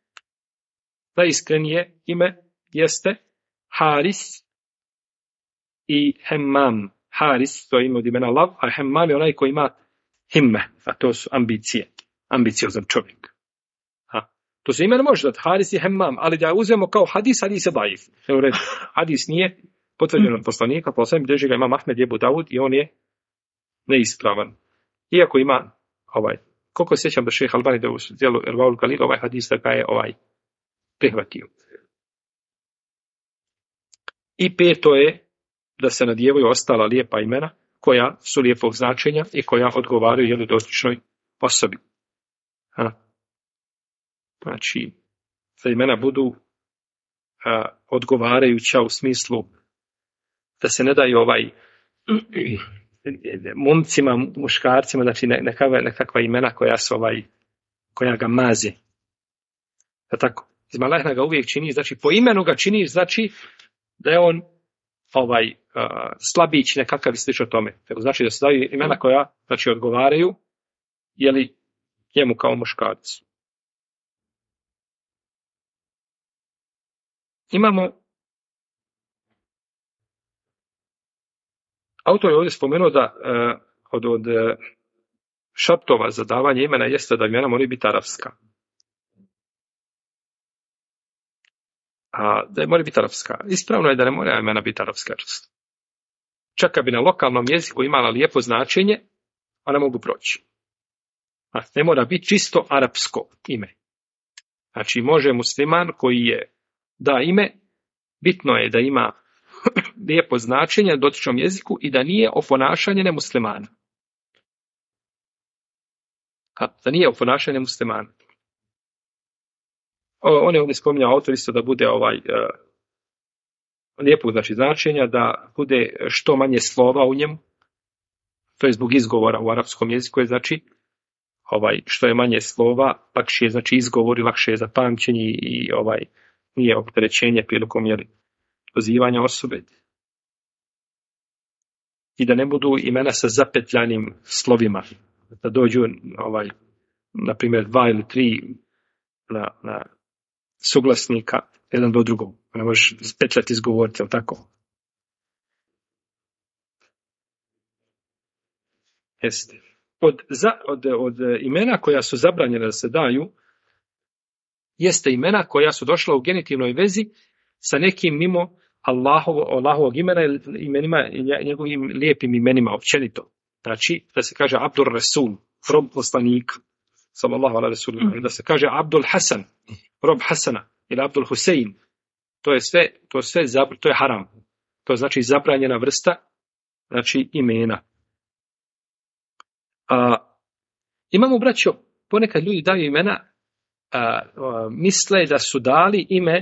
ime jeste Haris i Hemmam. Haris, to je ime od imena Lav, a Hemmam je onaj koji ima himme, a to su ambicije, ambiciozan čovjek. To se ime ne može dati, Haris i Hemmam, ali da uzmemo kao hadis je daif. Hadis nije potvrđen od poslanika, poslanik drži ga ima Ahmed Ebu Davud i on je neispravan. Iako ima koliko sjećam da šejh Albani da u djelu Irvaul Galil hadis da ga je prihvatio. I 5 je da se nadjevaju ostala lijepa imena koja su lijepog značenja i koja odgovaraju dotičnoj osobi. Znači, da imena budu odgovarajuća u smislu da se ne daju momcima, muškarcima, znači nekakva imena koja su koja ga maze. Tako, Izmalahna ga uvijek čini, znači po imenu ga čini, znači da je on slabić nekakav i slično tome. Tako, znači da se daju imena koja znači odgovaraju njemu kao muškarcu. Imamo autor je ovdje spomenuo da od šartova za davanje imena jeste da imena moraju biti arapska. Da moraju biti arapska. Ispravno je da ne mora imena biti arapska. Čak kad bi na lokalnom jeziku imala lijepo značenje, one mogu proći. Ne mora biti čisto arapsko ime. Znači može musliman koji da ime, bitno je da ima lijepo značenje na dotičnom jeziku i da nije oponašanje nemuslimana. Da nije oponašanje muslimana. On je ovdje spominjao autor isto da bude lijepog znači značenja, da bude što manje slova u njemu. To je zbog izgovora u arapskom jeziku, je znači što je manje slova, lakše je znači izgovor i lakše je za pamćenje i nije opterećenje prilikom pozivanja osobe. I da ne budu imena sa zapetljanim slovima. Da dođu, na primjer, 2 ili 3 na suglasnika, jedan do drugog. Ne možeš spetljati izgovoriti, ali tako? Jeste. Od imena koja su zabranjena da se daju, jeste imena koja su došla u genitivnoj vezi sa nekim mimo Allahovog imena ili imenima, njegovim lijepim imenima općenito. Znači, da se kaže Abdul Rasul, rob poslanika, sallallahu ala rasulillah, da se kaže Abdul Hasan, rob Hasana, ili Abdul Husein, to je haram. To znači zabranjena vrsta, znači imena. Imamo, braćo, ponekad ljudi daju imena, misle da su dali ime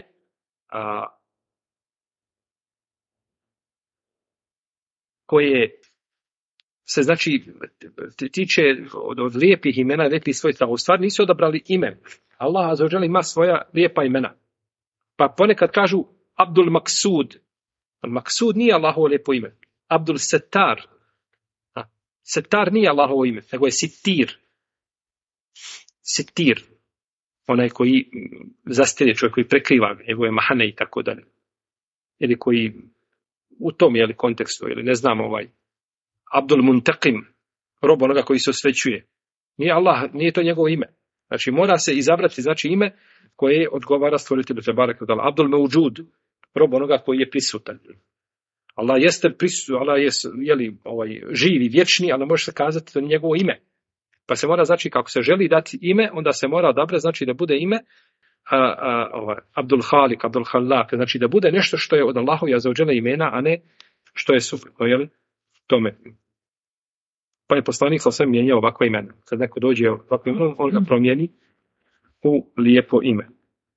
koje se znači tiče od lijepih imena, lijepih svojstva. U stvari nisu odabrali ime. Allah azza wa dželle ima svoja lijepa imena. Pa ponekad kažu Abdul Maksud. Maksud nije Allahovo lijepo ime. Abdul Settar. Settar nije Allahovo ime, nego je Sitir. Sitir. Onaj koji zastire, čovjek koji prekriva njegove mahane i tako dalje. Ili koji u tom kontekstu, ili ne znam Abdul Muntaqim, rob onoga koji se osvećuje. Nije to njegovo ime. Znači mora se izabrati ime koje odgovara stvoritelju tebareke ve teala. Abdul Mevđud, rob onoga koji je prisutan. Allah jeste prisutan, Allah je živ i vječni, ali može se kazati to njegovo ime. Pa se mora, znači, kako se želi dati ime, onda se mora odabrati, znači da bude ime Abdul Halik, Abdul Halak, znači da bude nešto što je od Allahovog azza wa dželle imena, a ne što je suprotno, tome. Pa je poslanik sa sve mijenjao ovakva imena. Kad neko dođe ovakvo ime, on ga promijeni u lijepo ime.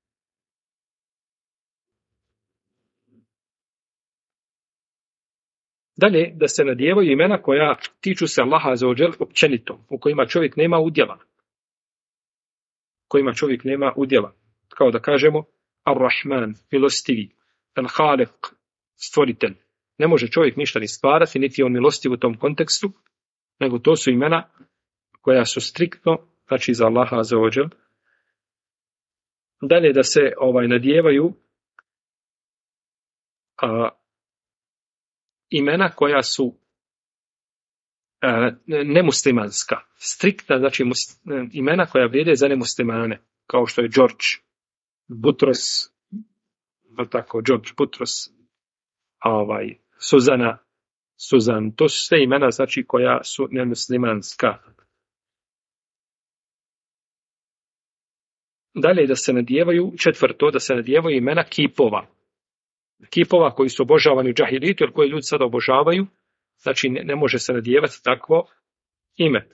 Dalje, da se nadijevaju imena koja tiču se Allaha azza wa dželle općenito, u kojima čovjek nema udjela. Kao da kažemo Ar-Rahman, milostivi, Al-Khaliq, stvoritelj. Ne može čovjek ništa ni stvarati, niti je on milostiv u tom kontekstu, nego to su imena koja su striktno, znači za Allaha azza wa dželle. Dalje, da se nadijevaju imena koja su nemuslimanska, striktna, znači imena koja vrijede za nemuslimane, kao što je George, Butros, George Butros, Suzan, to su sve imena, znači, koja su nemuslimanska. Dalje, da se nadijevaju, četvrto, da se nadijevaju imena kipova koji su obožavani u džahilijetu, ili koje ljudi sada obožavaju, znači ne može se nadijevati takvo ime.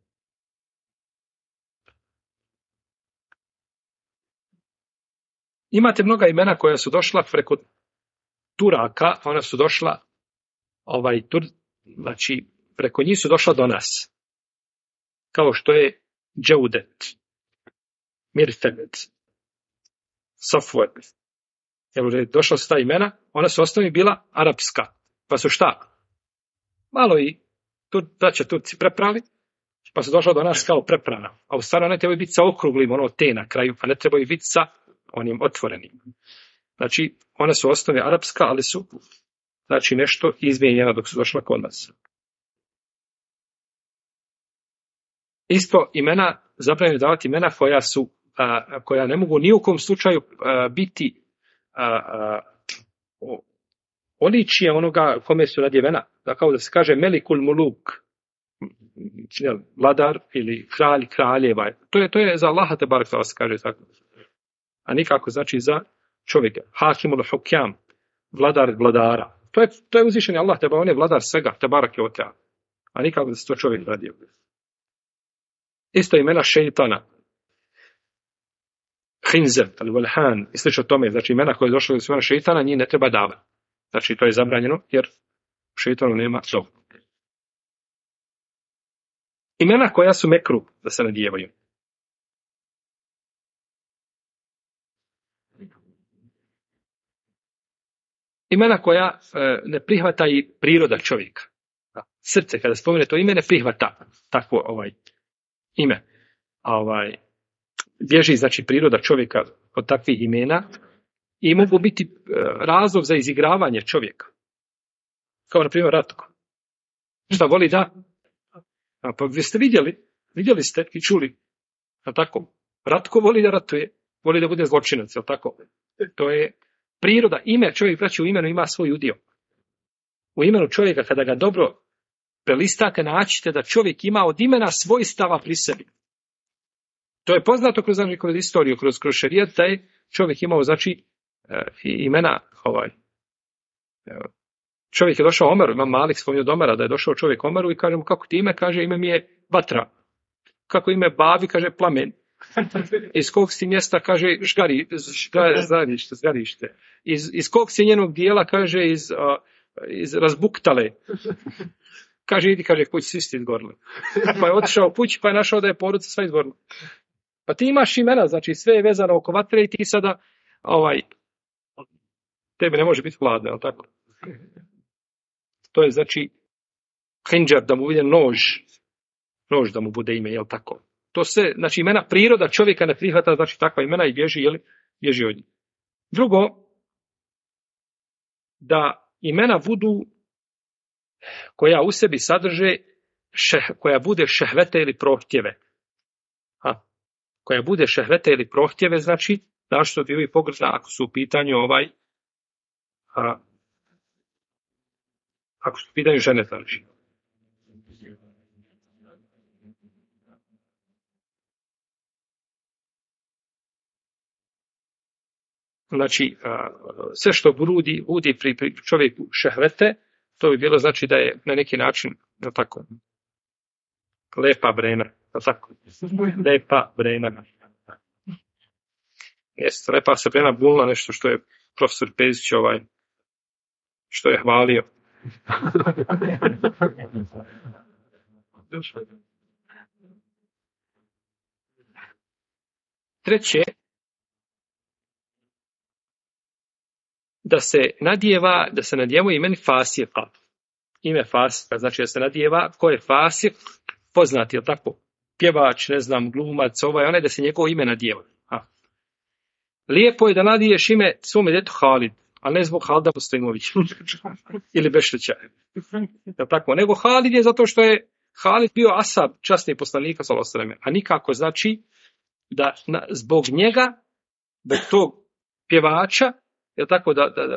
Imate mnoga imena koja su došla preko Turaka, ona su došla, znači preko njih su došla do nas. Kao što je Džaudet, Mirfed, Safwed. Došla su ta imena, ona su osnovi bila arapska. Pa su šta? Malo i Turci preprali, pa su došla do nas kao preprana. A u stvari one trebaju biti sa okruglim, T na kraju, a ne trebaju biti sa onim otvorenim. Znači, one su osnovi arapska, ali su, znači, nešto izmijenjena dok su došla kod nas. Isto imena, zabranjeno davati imena koja ne mogu ni u kom slučaju biti oličije onoga kome su nadjevena. Da kao da se kaže Melikul Muluk, vladar ili kralj kraljeva. To je za Allaha tebarek ve teala se kaže tako. A nikako znači za čovjeka. Hakimul Hukam, vladar vladara. To je uzvišeni Allah, on je vladar svega, tebarek ve teala. A nikako da se to čovjek radio. Isto imena šejtana. Hinzer, Al-Walhan, i slično tome, znači imena koje je došlo iz imena šejtana, njih ne treba davati. Znači to je zabranjeno, jer šejtanu nema zov. Imena koja su mekruh da se nadijevaju. Imena koja ne prihvata i priroda čovjeka. Srce, kada spomene to ime, ne prihvata takvo ime. Bježi, znači, priroda čovjeka od takvih imena i mogu biti razlog za izigravanje čovjeka. Kao, na primjer, Ratko. Šta voli da? Pa vi ste vidjeli ste i čuli. Tako? Ratko voli da ratuje, voli da bude zločinac, jel tako? To je priroda, ime, čovjek, braći, u imenu ima svoj udio. U imenu čovjeka, kada ga dobro prelistate, naćite da čovjek ima od imena svojstava pri sebi. To je poznato kroz istoriju, kroz šerijat, da je čovjek imao, znači, imena, čovjek je došao Omeru, Imam Malik spominje od Omera, da je došao čovjek Omeru i kaže mu, kako ti ime? Kaže, ime mi je Vatra. Kako ime babi? Kaže, Plamen. Iz kog si mjesta? Kaže, zgarište. Iz kog si njenog dijela? Kaže, iz Razbuktale. Kaže, idi, kaže, kući, svi ste izgorili. Pa je otišao kući, pa je našao da je porodica sva izgorila. Pa ti imaš imena, znači sve je vezano oko vatre i ti sada, tebi ne može biti hladno, je li tako? To je, znači, hinđar, da mu vide nož da mu bude ime, je li tako? To se, znači, imena priroda čovjeka ne prihvata, znači, takva imena i bježi od njih. Drugo, da imena budu koja u sebi sadrže, koja bude šehvete ili prohtjeve. Koja bude šehvete ili prohtjeve, znači, da što bi ovi pogrda, ako su u pitanju ako su u pitanju žene, znači. Znači, sve što budi pri čovjeku šehvete, to bi bilo, znači, da je na neki način, tako, lepa brena, tako, lepa brena. Jeste, lepa se brena bulna, nešto što je profesor Pezić što je hvalio. Treće, da se nadijeva imeni fasika. Ime fasika, znači da se nadijeva ko je fasik, poznati, je tako? Pjevač, ne znam, glumac, onaj, da se njegovo ime nadijeva. Lijepo je da nadiješ ime svome djetu Halid, ali ne zbog Halida Mustajimovića ili Bešlića. Je tako? Nego Halid je zato što je Halid bio asab časni poslanika sallallahu alejhi ve sellem, a nikako znači da zbog njega, zbog tog pjevača, je tako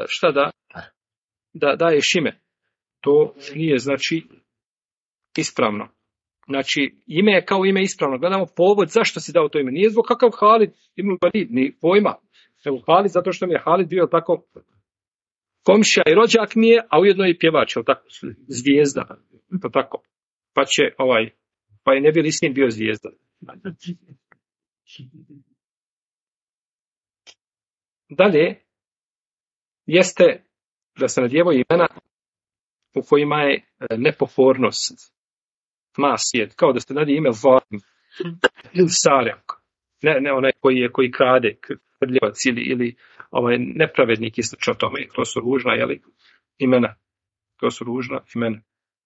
da daješ ime. To nije, znači, ispravno. Znači, ime je kao ime ispravno. Gledamo povod zašto si dao to ime. Nije zbog kakav Halid ibn Walid, ni pojma. Nego Halid zato što mi je Halid bio tako komšija i rođak mi je, a ujedno i pjevač, tako, zvijezda. To tako. Pa je ne bi li s njim bio zvijezda. Dalje, jeste da se nadijevaju imena u kojima je nepokornost, masijed, kao da ste nadije ime Varim ili Sarjak, ne onaj koji krade, krljevac ili nepravednik i slično tome. To su ružna imena. To su ružna imena.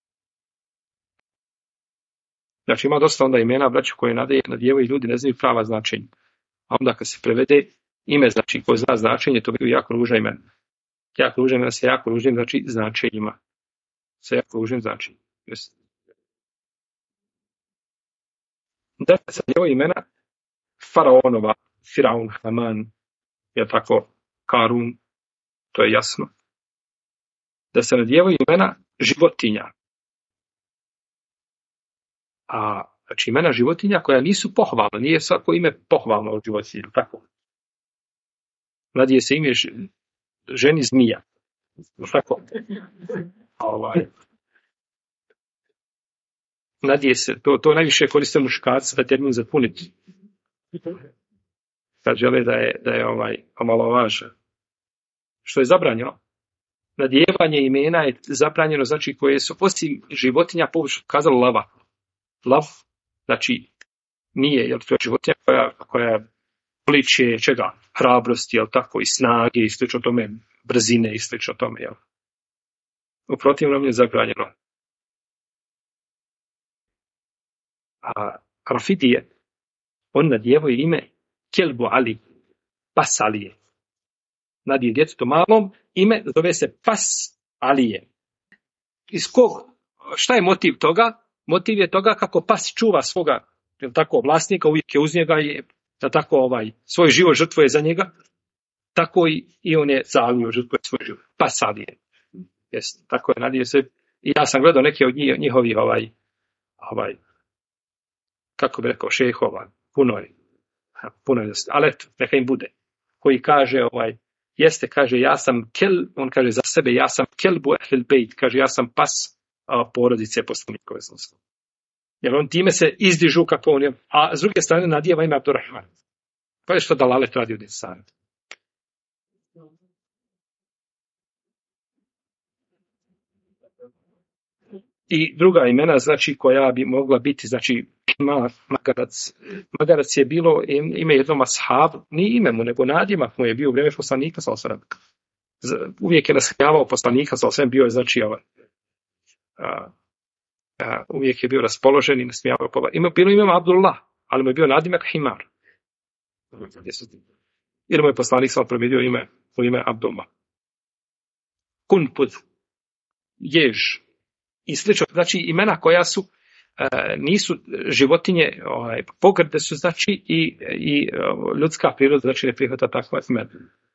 Znači ima dosta onda imena, braću, koje nadijevaju ljudi, ne znaju prava značenja. A onda kad se prevede ime, znači ko zna značenje, to bi jako ružna imena. Jako ružna imena se jako ružnim, znači, značenjima. Sa jako ružnim značenjima. Da se nadijevaju imena Faraonova, Firaun, Haman, je tako, Karun, to je jasno. Da se nadijevaju imena životinja. Znači imena životinja koja nisu pohvalna, nije svako ime pohvalno od životinja, tako. Nadije se ime ženi zmija. Tako. Nadije se, to najviše koriste muškarci da termin zapuniti. Kad žele da je omalovaže. Što je zabranjeno? Nadijevanje imena je zabranjeno, znači koje su osim životinja kazalo lava. Lav znači, nije, jel, to je životinja koja pliče čega? Hrabrosti, jel tako, i snage, i slično tome, brzine, i slično tome, jel. U protivnom je zabranjeno. A Rafidije, on nadjevaju ime Kelbu Ali, pas Alije. Nadje djetetu malom, ime zove se pas Alije. Iz kog? Šta je motiv toga? Motiv je toga kako pas čuva svoga, jel tako, vlasnika, uvijek je uz njega i da tako svoj život žrtvuje za njega, tako i on je za Aliju žrtvuje svoj život. Pas Alije. Jest, tako je, nadje se. I ja sam gledao neke od njihovih kako bi rekao, šehova, puno je, ali eto, neka im bude, koji kaže, kaže, ja sam on kaže za sebe, ja sam kelbu ehlil bejt, kaže, ja sam pas porodice poslanikove sallallahu. Jer on time se izdižu kako on je, a s druge strane nadjeva ime Abdurrahman. Pa je što dalalet radi od insana. I druga imena, znači, koja bi mogla biti, znači, Magarac je bilo ime jednom ashabu, nije ime mu, nego nadimak mu je bio u vrijeme poslanika sallallahu. Uvijek je nasmijavao poslanika sallallahu, bio je, znači, uvijek je bio raspoložen i nasmijavao. Bilo ime Abdullah, ali mu je bio nadimak Himar. Jer mu je poslanik sallallahu promijenio ime Abdullah. Kunpud, jež, i slično, znači imena koja su nisu životinje, pogrde su, znači i ljudska priroda, znači ne prihvata takva imena.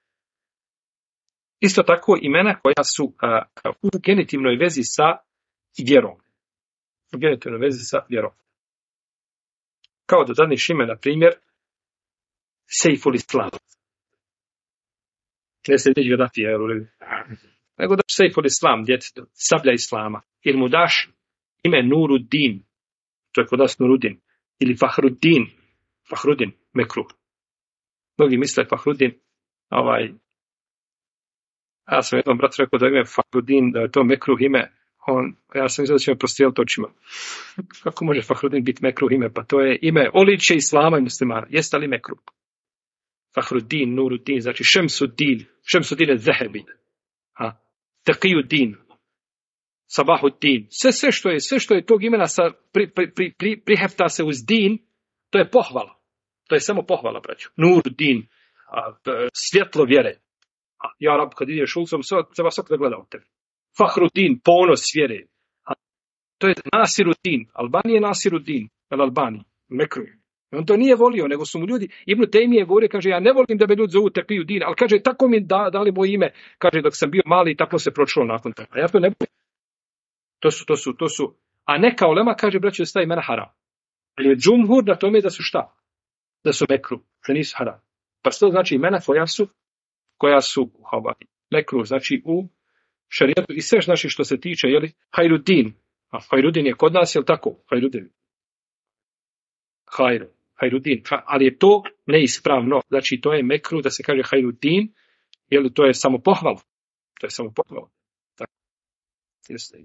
Isto tako imena koja su u genitivnoj vezi sa vjerom. U genitivnoj vezi sa vjerom. Kao da daniš ime, na primjer, Sejful Islam. Ne se neće ga dati, nego daš Sejful Islam, djetetu, sablja Islama. Ili mu daš ime Nuruddin, to je kod nas Nurudin, ili Fahruddin, Mekruh. Mnogi misle Fahruddin, ja sam jednom bratu rekao da ime Fahruddin, da je to Mekruh ime, ja sam mislio da će me prostrijeliti očima. Kako može Fahruddin biti Mekruh ime? Pa to je ime oličje Islama i muslimana. Jeste li Mekruh? Fahruddin, Nuruddin, znači Šemsuddin je Zehebi, Taqiyuddin, Sabahuddin, sve što je tog imena prihefta se uz din, to je pohvala. To je samo pohvala, braću. Nuruddin, svjetlo vjere. Ja, Rab, kad ideš ulicom, treba svak da gleda u tebe. Fahruddin, ponos vjere. To je Nasiruddin. Albanije je Nasiruddin, Albani, Mekruh. On to nije volio, nego su mu ljudi, Ibn Tejmije govore, kaže, ja ne volim da me ljudi zovu Taqiyuddin, ali kaže, tako mi dali moje ime, kaže, dok sam bio mali i tako se pročilo nakon toga. A ja to ne volim. To su, a neka ulema kaže, braću, da su ta imena haram. Ali je džumhur na tome da su šta? Da su mekruh, da nisu haram. Pa to znači imena koja su mekruh, znači u šarijatu i sve znači što se tiče, jeli, Hajruddin. A Hajruddin je kod nas, jel tako? Hajruddin. Ali je to neispravno. Znači, to je mekruh da se kaže Hajruddin, jeli, to je samo pohvala. Tako. Jeste.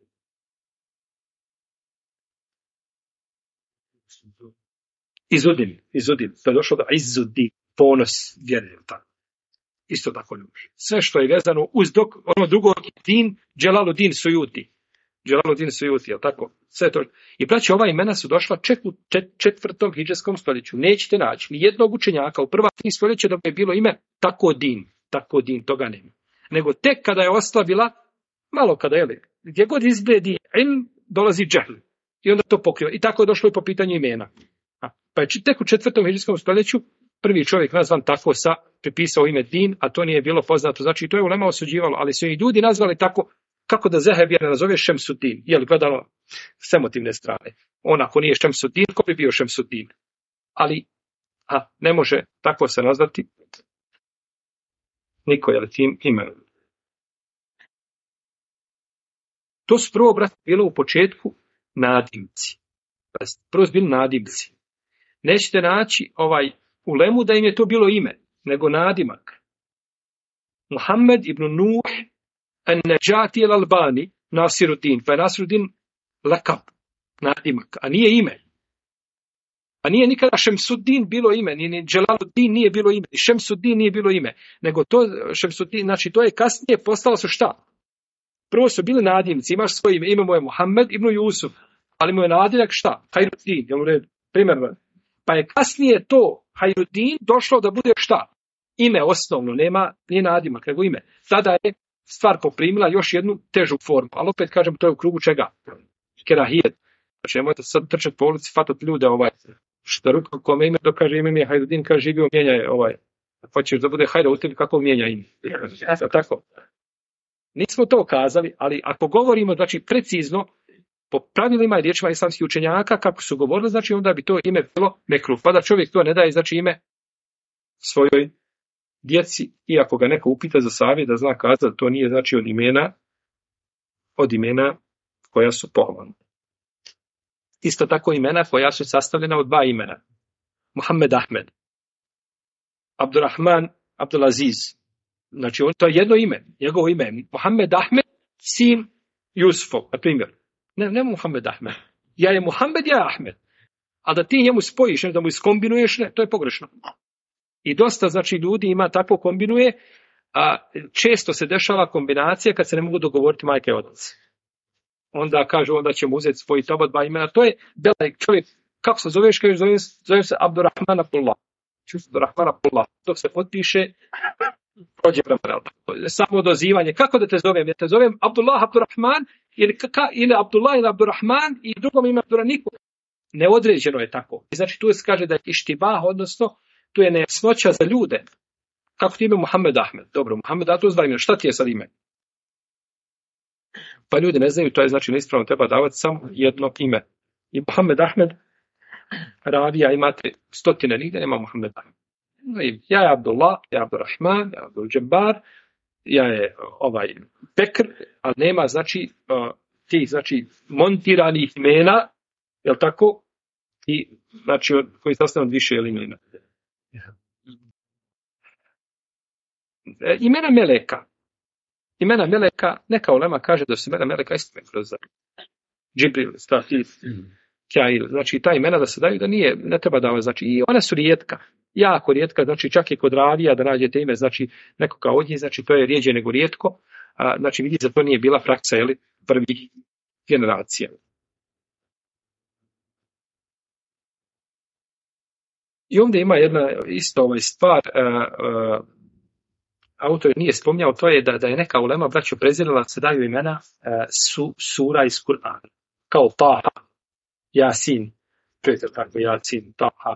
Izudin. To je došlo da Izudin, ponos vjere. Isto tako ne može. Sve što je vezano uz ono drugo, din, Đelaluddin Sujuti, jel tako? Sve to. I braći, ova imena su došla čak u 4. hidžetskom stoljeću. Nećete naći ni jednog učenjaka u prva 3 stoljeća da bi je bilo ime tako din, toga nema. Nego tek kada je oslabila, malo kada je, gdje god izbledi ilm, dolazi džehl. I onda to pokriva. I tako je došlo i po pitanju imena. Pa je tek u 4. hidžetskom stoljeću prvi čovjek nazvan tako pripisao ime din, a to nije bilo poznato. Znači, to je ulema osuđivalo, ali su i ljudi nazvali tako, kako da Zehebija ne nazove Šemsuddin. Je li gledalo s emotivne strane? On ako nije Šemsuddin, ko bi bio Šemsuddin? Ali, ne može tako se nazvati niko, je li tim imenom. To su prvo, brate, bilo u početku nadimci. Prvo su bili nadimci. Nećete naći ulemu da im je to bilo ime, nego nadimak. Muhammed ibn Nuh an-Najati al-Albani, Nasiruddin. Pa je Nasiruddin lakab, nadimak, a nije ime. A nije nikada Šemsuddin bilo ime, ni Dželaluddin nije bilo ime, ni Šemsuddin nije bilo ime, nego to Šemsuddin, znači to je kasnije postalo su šta? Prvo su bili nadimci, imaš svoje ime, ime mu je Muhammed ibn Jusuf, ali mu je nadimak šta? Hajruddin, jel u redu? Primjerno. Pa je kasnije to Hajruddin došlo da bude šta? Ime osnovno, nije nadimak, nego ime. Tada je stvar poprimila još jednu težu formu, ali opet kažem, to je u krugu čega? Kerahijet. Znači, nemojte sad trčati po ulici, fatati ljude, što ruku kome ime, dok kaže ime mi je Hajruddin, kaže živio, mijenja je, hoćeš da bude hajra u tebi, kako mijenja ime? Tako. Nismo to kazali, ali ako govorimo, znači, precizno, po pravilima i riječima islamskih učenjaka, kako su govorili, znači, onda bi to ime bilo mekruh. Pa da čovjek to ne daje, znači, ime svojoj djeci, iako ga neko upita za savjet, da zna kazati da to nije, znači, od imena koja su pohvalna. Isto tako imena koja su sastavljena od dva imena. Muhammed Ahmed, Abdurrahman, Abdulaziz. Znači, to je jedno ime, njegovo ime je Muhammed Ahmed, sin Jusufov, na primjer. Ne Muhammed Ahmed. Ja je Muhammed, ja je Ahmed. A da ti njemu spojiš, da mu iskombinuješ, to je pogrešno. I dosta, znači, ljudi ima tako kombinuje, a često se dešava kombinacija kad se ne mogu dogovoriti majka i otac. Onda kažu, onda ćemo uzeti spojiti oba dva imena. To je belaj čovjek, kako se zoveš, kaže, zovem se Abdurrahman Abdullah. Abdurrahman Abdullah. Dok se potpiše, prođe prema. Samo dozivanje. Kako da te zovem? Ja te zovem Abdullah Abdurrahman ili Abdullah ili Abdurrahman i drugom ima Abdurraniku. Neodređeno je tako. I znači tu se kaže da je ištibah, odnosno tu je nejasnoća za ljude. Kako ti ime Muhammed Ahmed? Dobro, Muhammed Ahmed, to zna ime. Šta ti je sad ime? Pa ljudi ne znaju, to je znači neispravno, treba davati samo jedno ime. I Muhammed Ahmed, ravija, imate stotine, nigdje nema Muhammed Ahmed. Ja je Abdullah, ja je Abdurrahman, ja je Abdul Jabbar, ja je Bekr, ali nema znači tih znači montiranih imena, jel tako? I znači koji sastavljaju od više imena. Imena meleka. Imena meleka, neka ulema kaže da su imena meleka isto kroz Džibril, Stafil, Kjail. Znači ta imena da se daju da ne treba davati. Znači i ona su rijetka. Jako rijetka, znači čak i kod ravija da nađete ime, znači nekoga od njih, znači to je rijeđe nego rijetko. Znači vidite da to nije bila praksa, prvih generacija. I ovdje ima jedna isto stvar, autor nije spominjao, to je da je neka ulema braćo prezirala da se daju imena sura iz Kur'ana. Kao Taha, Jasin, čujete tako, Jasin, Taha.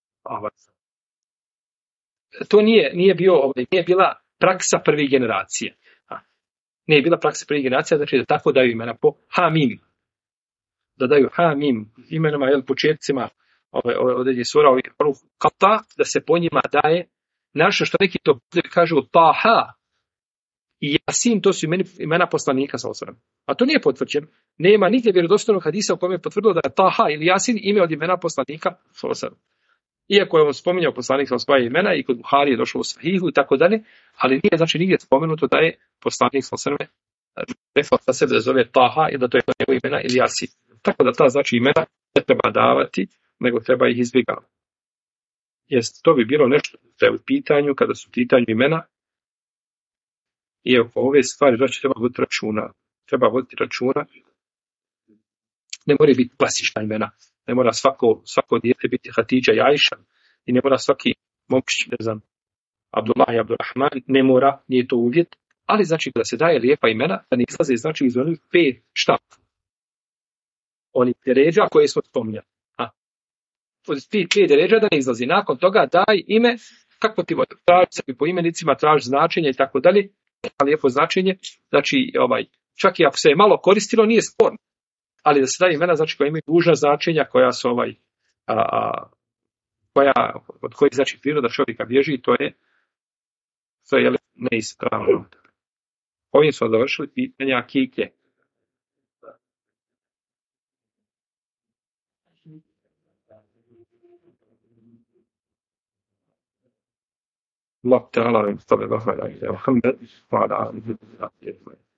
To nije bila praksa prvih generacija. Nije bila praksa prvih generacija, znači da tako daju imena po Hamim. Da daju Hamim imenama, početcima određenih sura, kata, da se po njima daje nešto što neki to kažu Taha i Jasin, to su imena poslanika sa osvrame. A to nije potvrđeno. Nema nigdje vjerodostojnog hadisa u kojem je potvrdilo da je Taha ili Jasin ime od imena poslanika sa osvrame. Iako je on spominjao poslanik sa osvrame imena i kod Buhari je došlo u Sahihu i tako dalje, ali nije znači nigdje spomenuto da je poslanik sa osvrame rekao da se zove Taha i da to je njegovo imena ili Jasin. Tako da ta znači imena ne treba davati, nego treba ih izbjegavati. To bi bilo nešto da je u pitanju, kada su u pitanju imena, i oko ove stvari znači treba voditi računa. Ne mora biti klasična imena, ne mora svako dijete biti Hatidža i Ajša, i ne mora svaki momčić, ne znam, Abdullah i Abdurrahman, ne mora, nije to uvjet, ali znači da se daje lijepa imena, da ne izlaze znači iz onih 5 šta? Oni deređa koje smo spominjali. Od 5 deređa da ne izlazi. Nakon toga daj ime, kako ti vodi, traži se po imenicima, traži značenje i tako dalje, a lijepo značenje, znači čak i ako se je malo koristilo, nije sporno. Ali da se daje imena, znači koja imaju dužna značenja, koja su od kojih znači priroda čovjeka bježi, to je neispravno. Ovim smo završili pitanja akike. الله تعالى يصلي الله على محمد وعلى آله وصحبه أجمعين.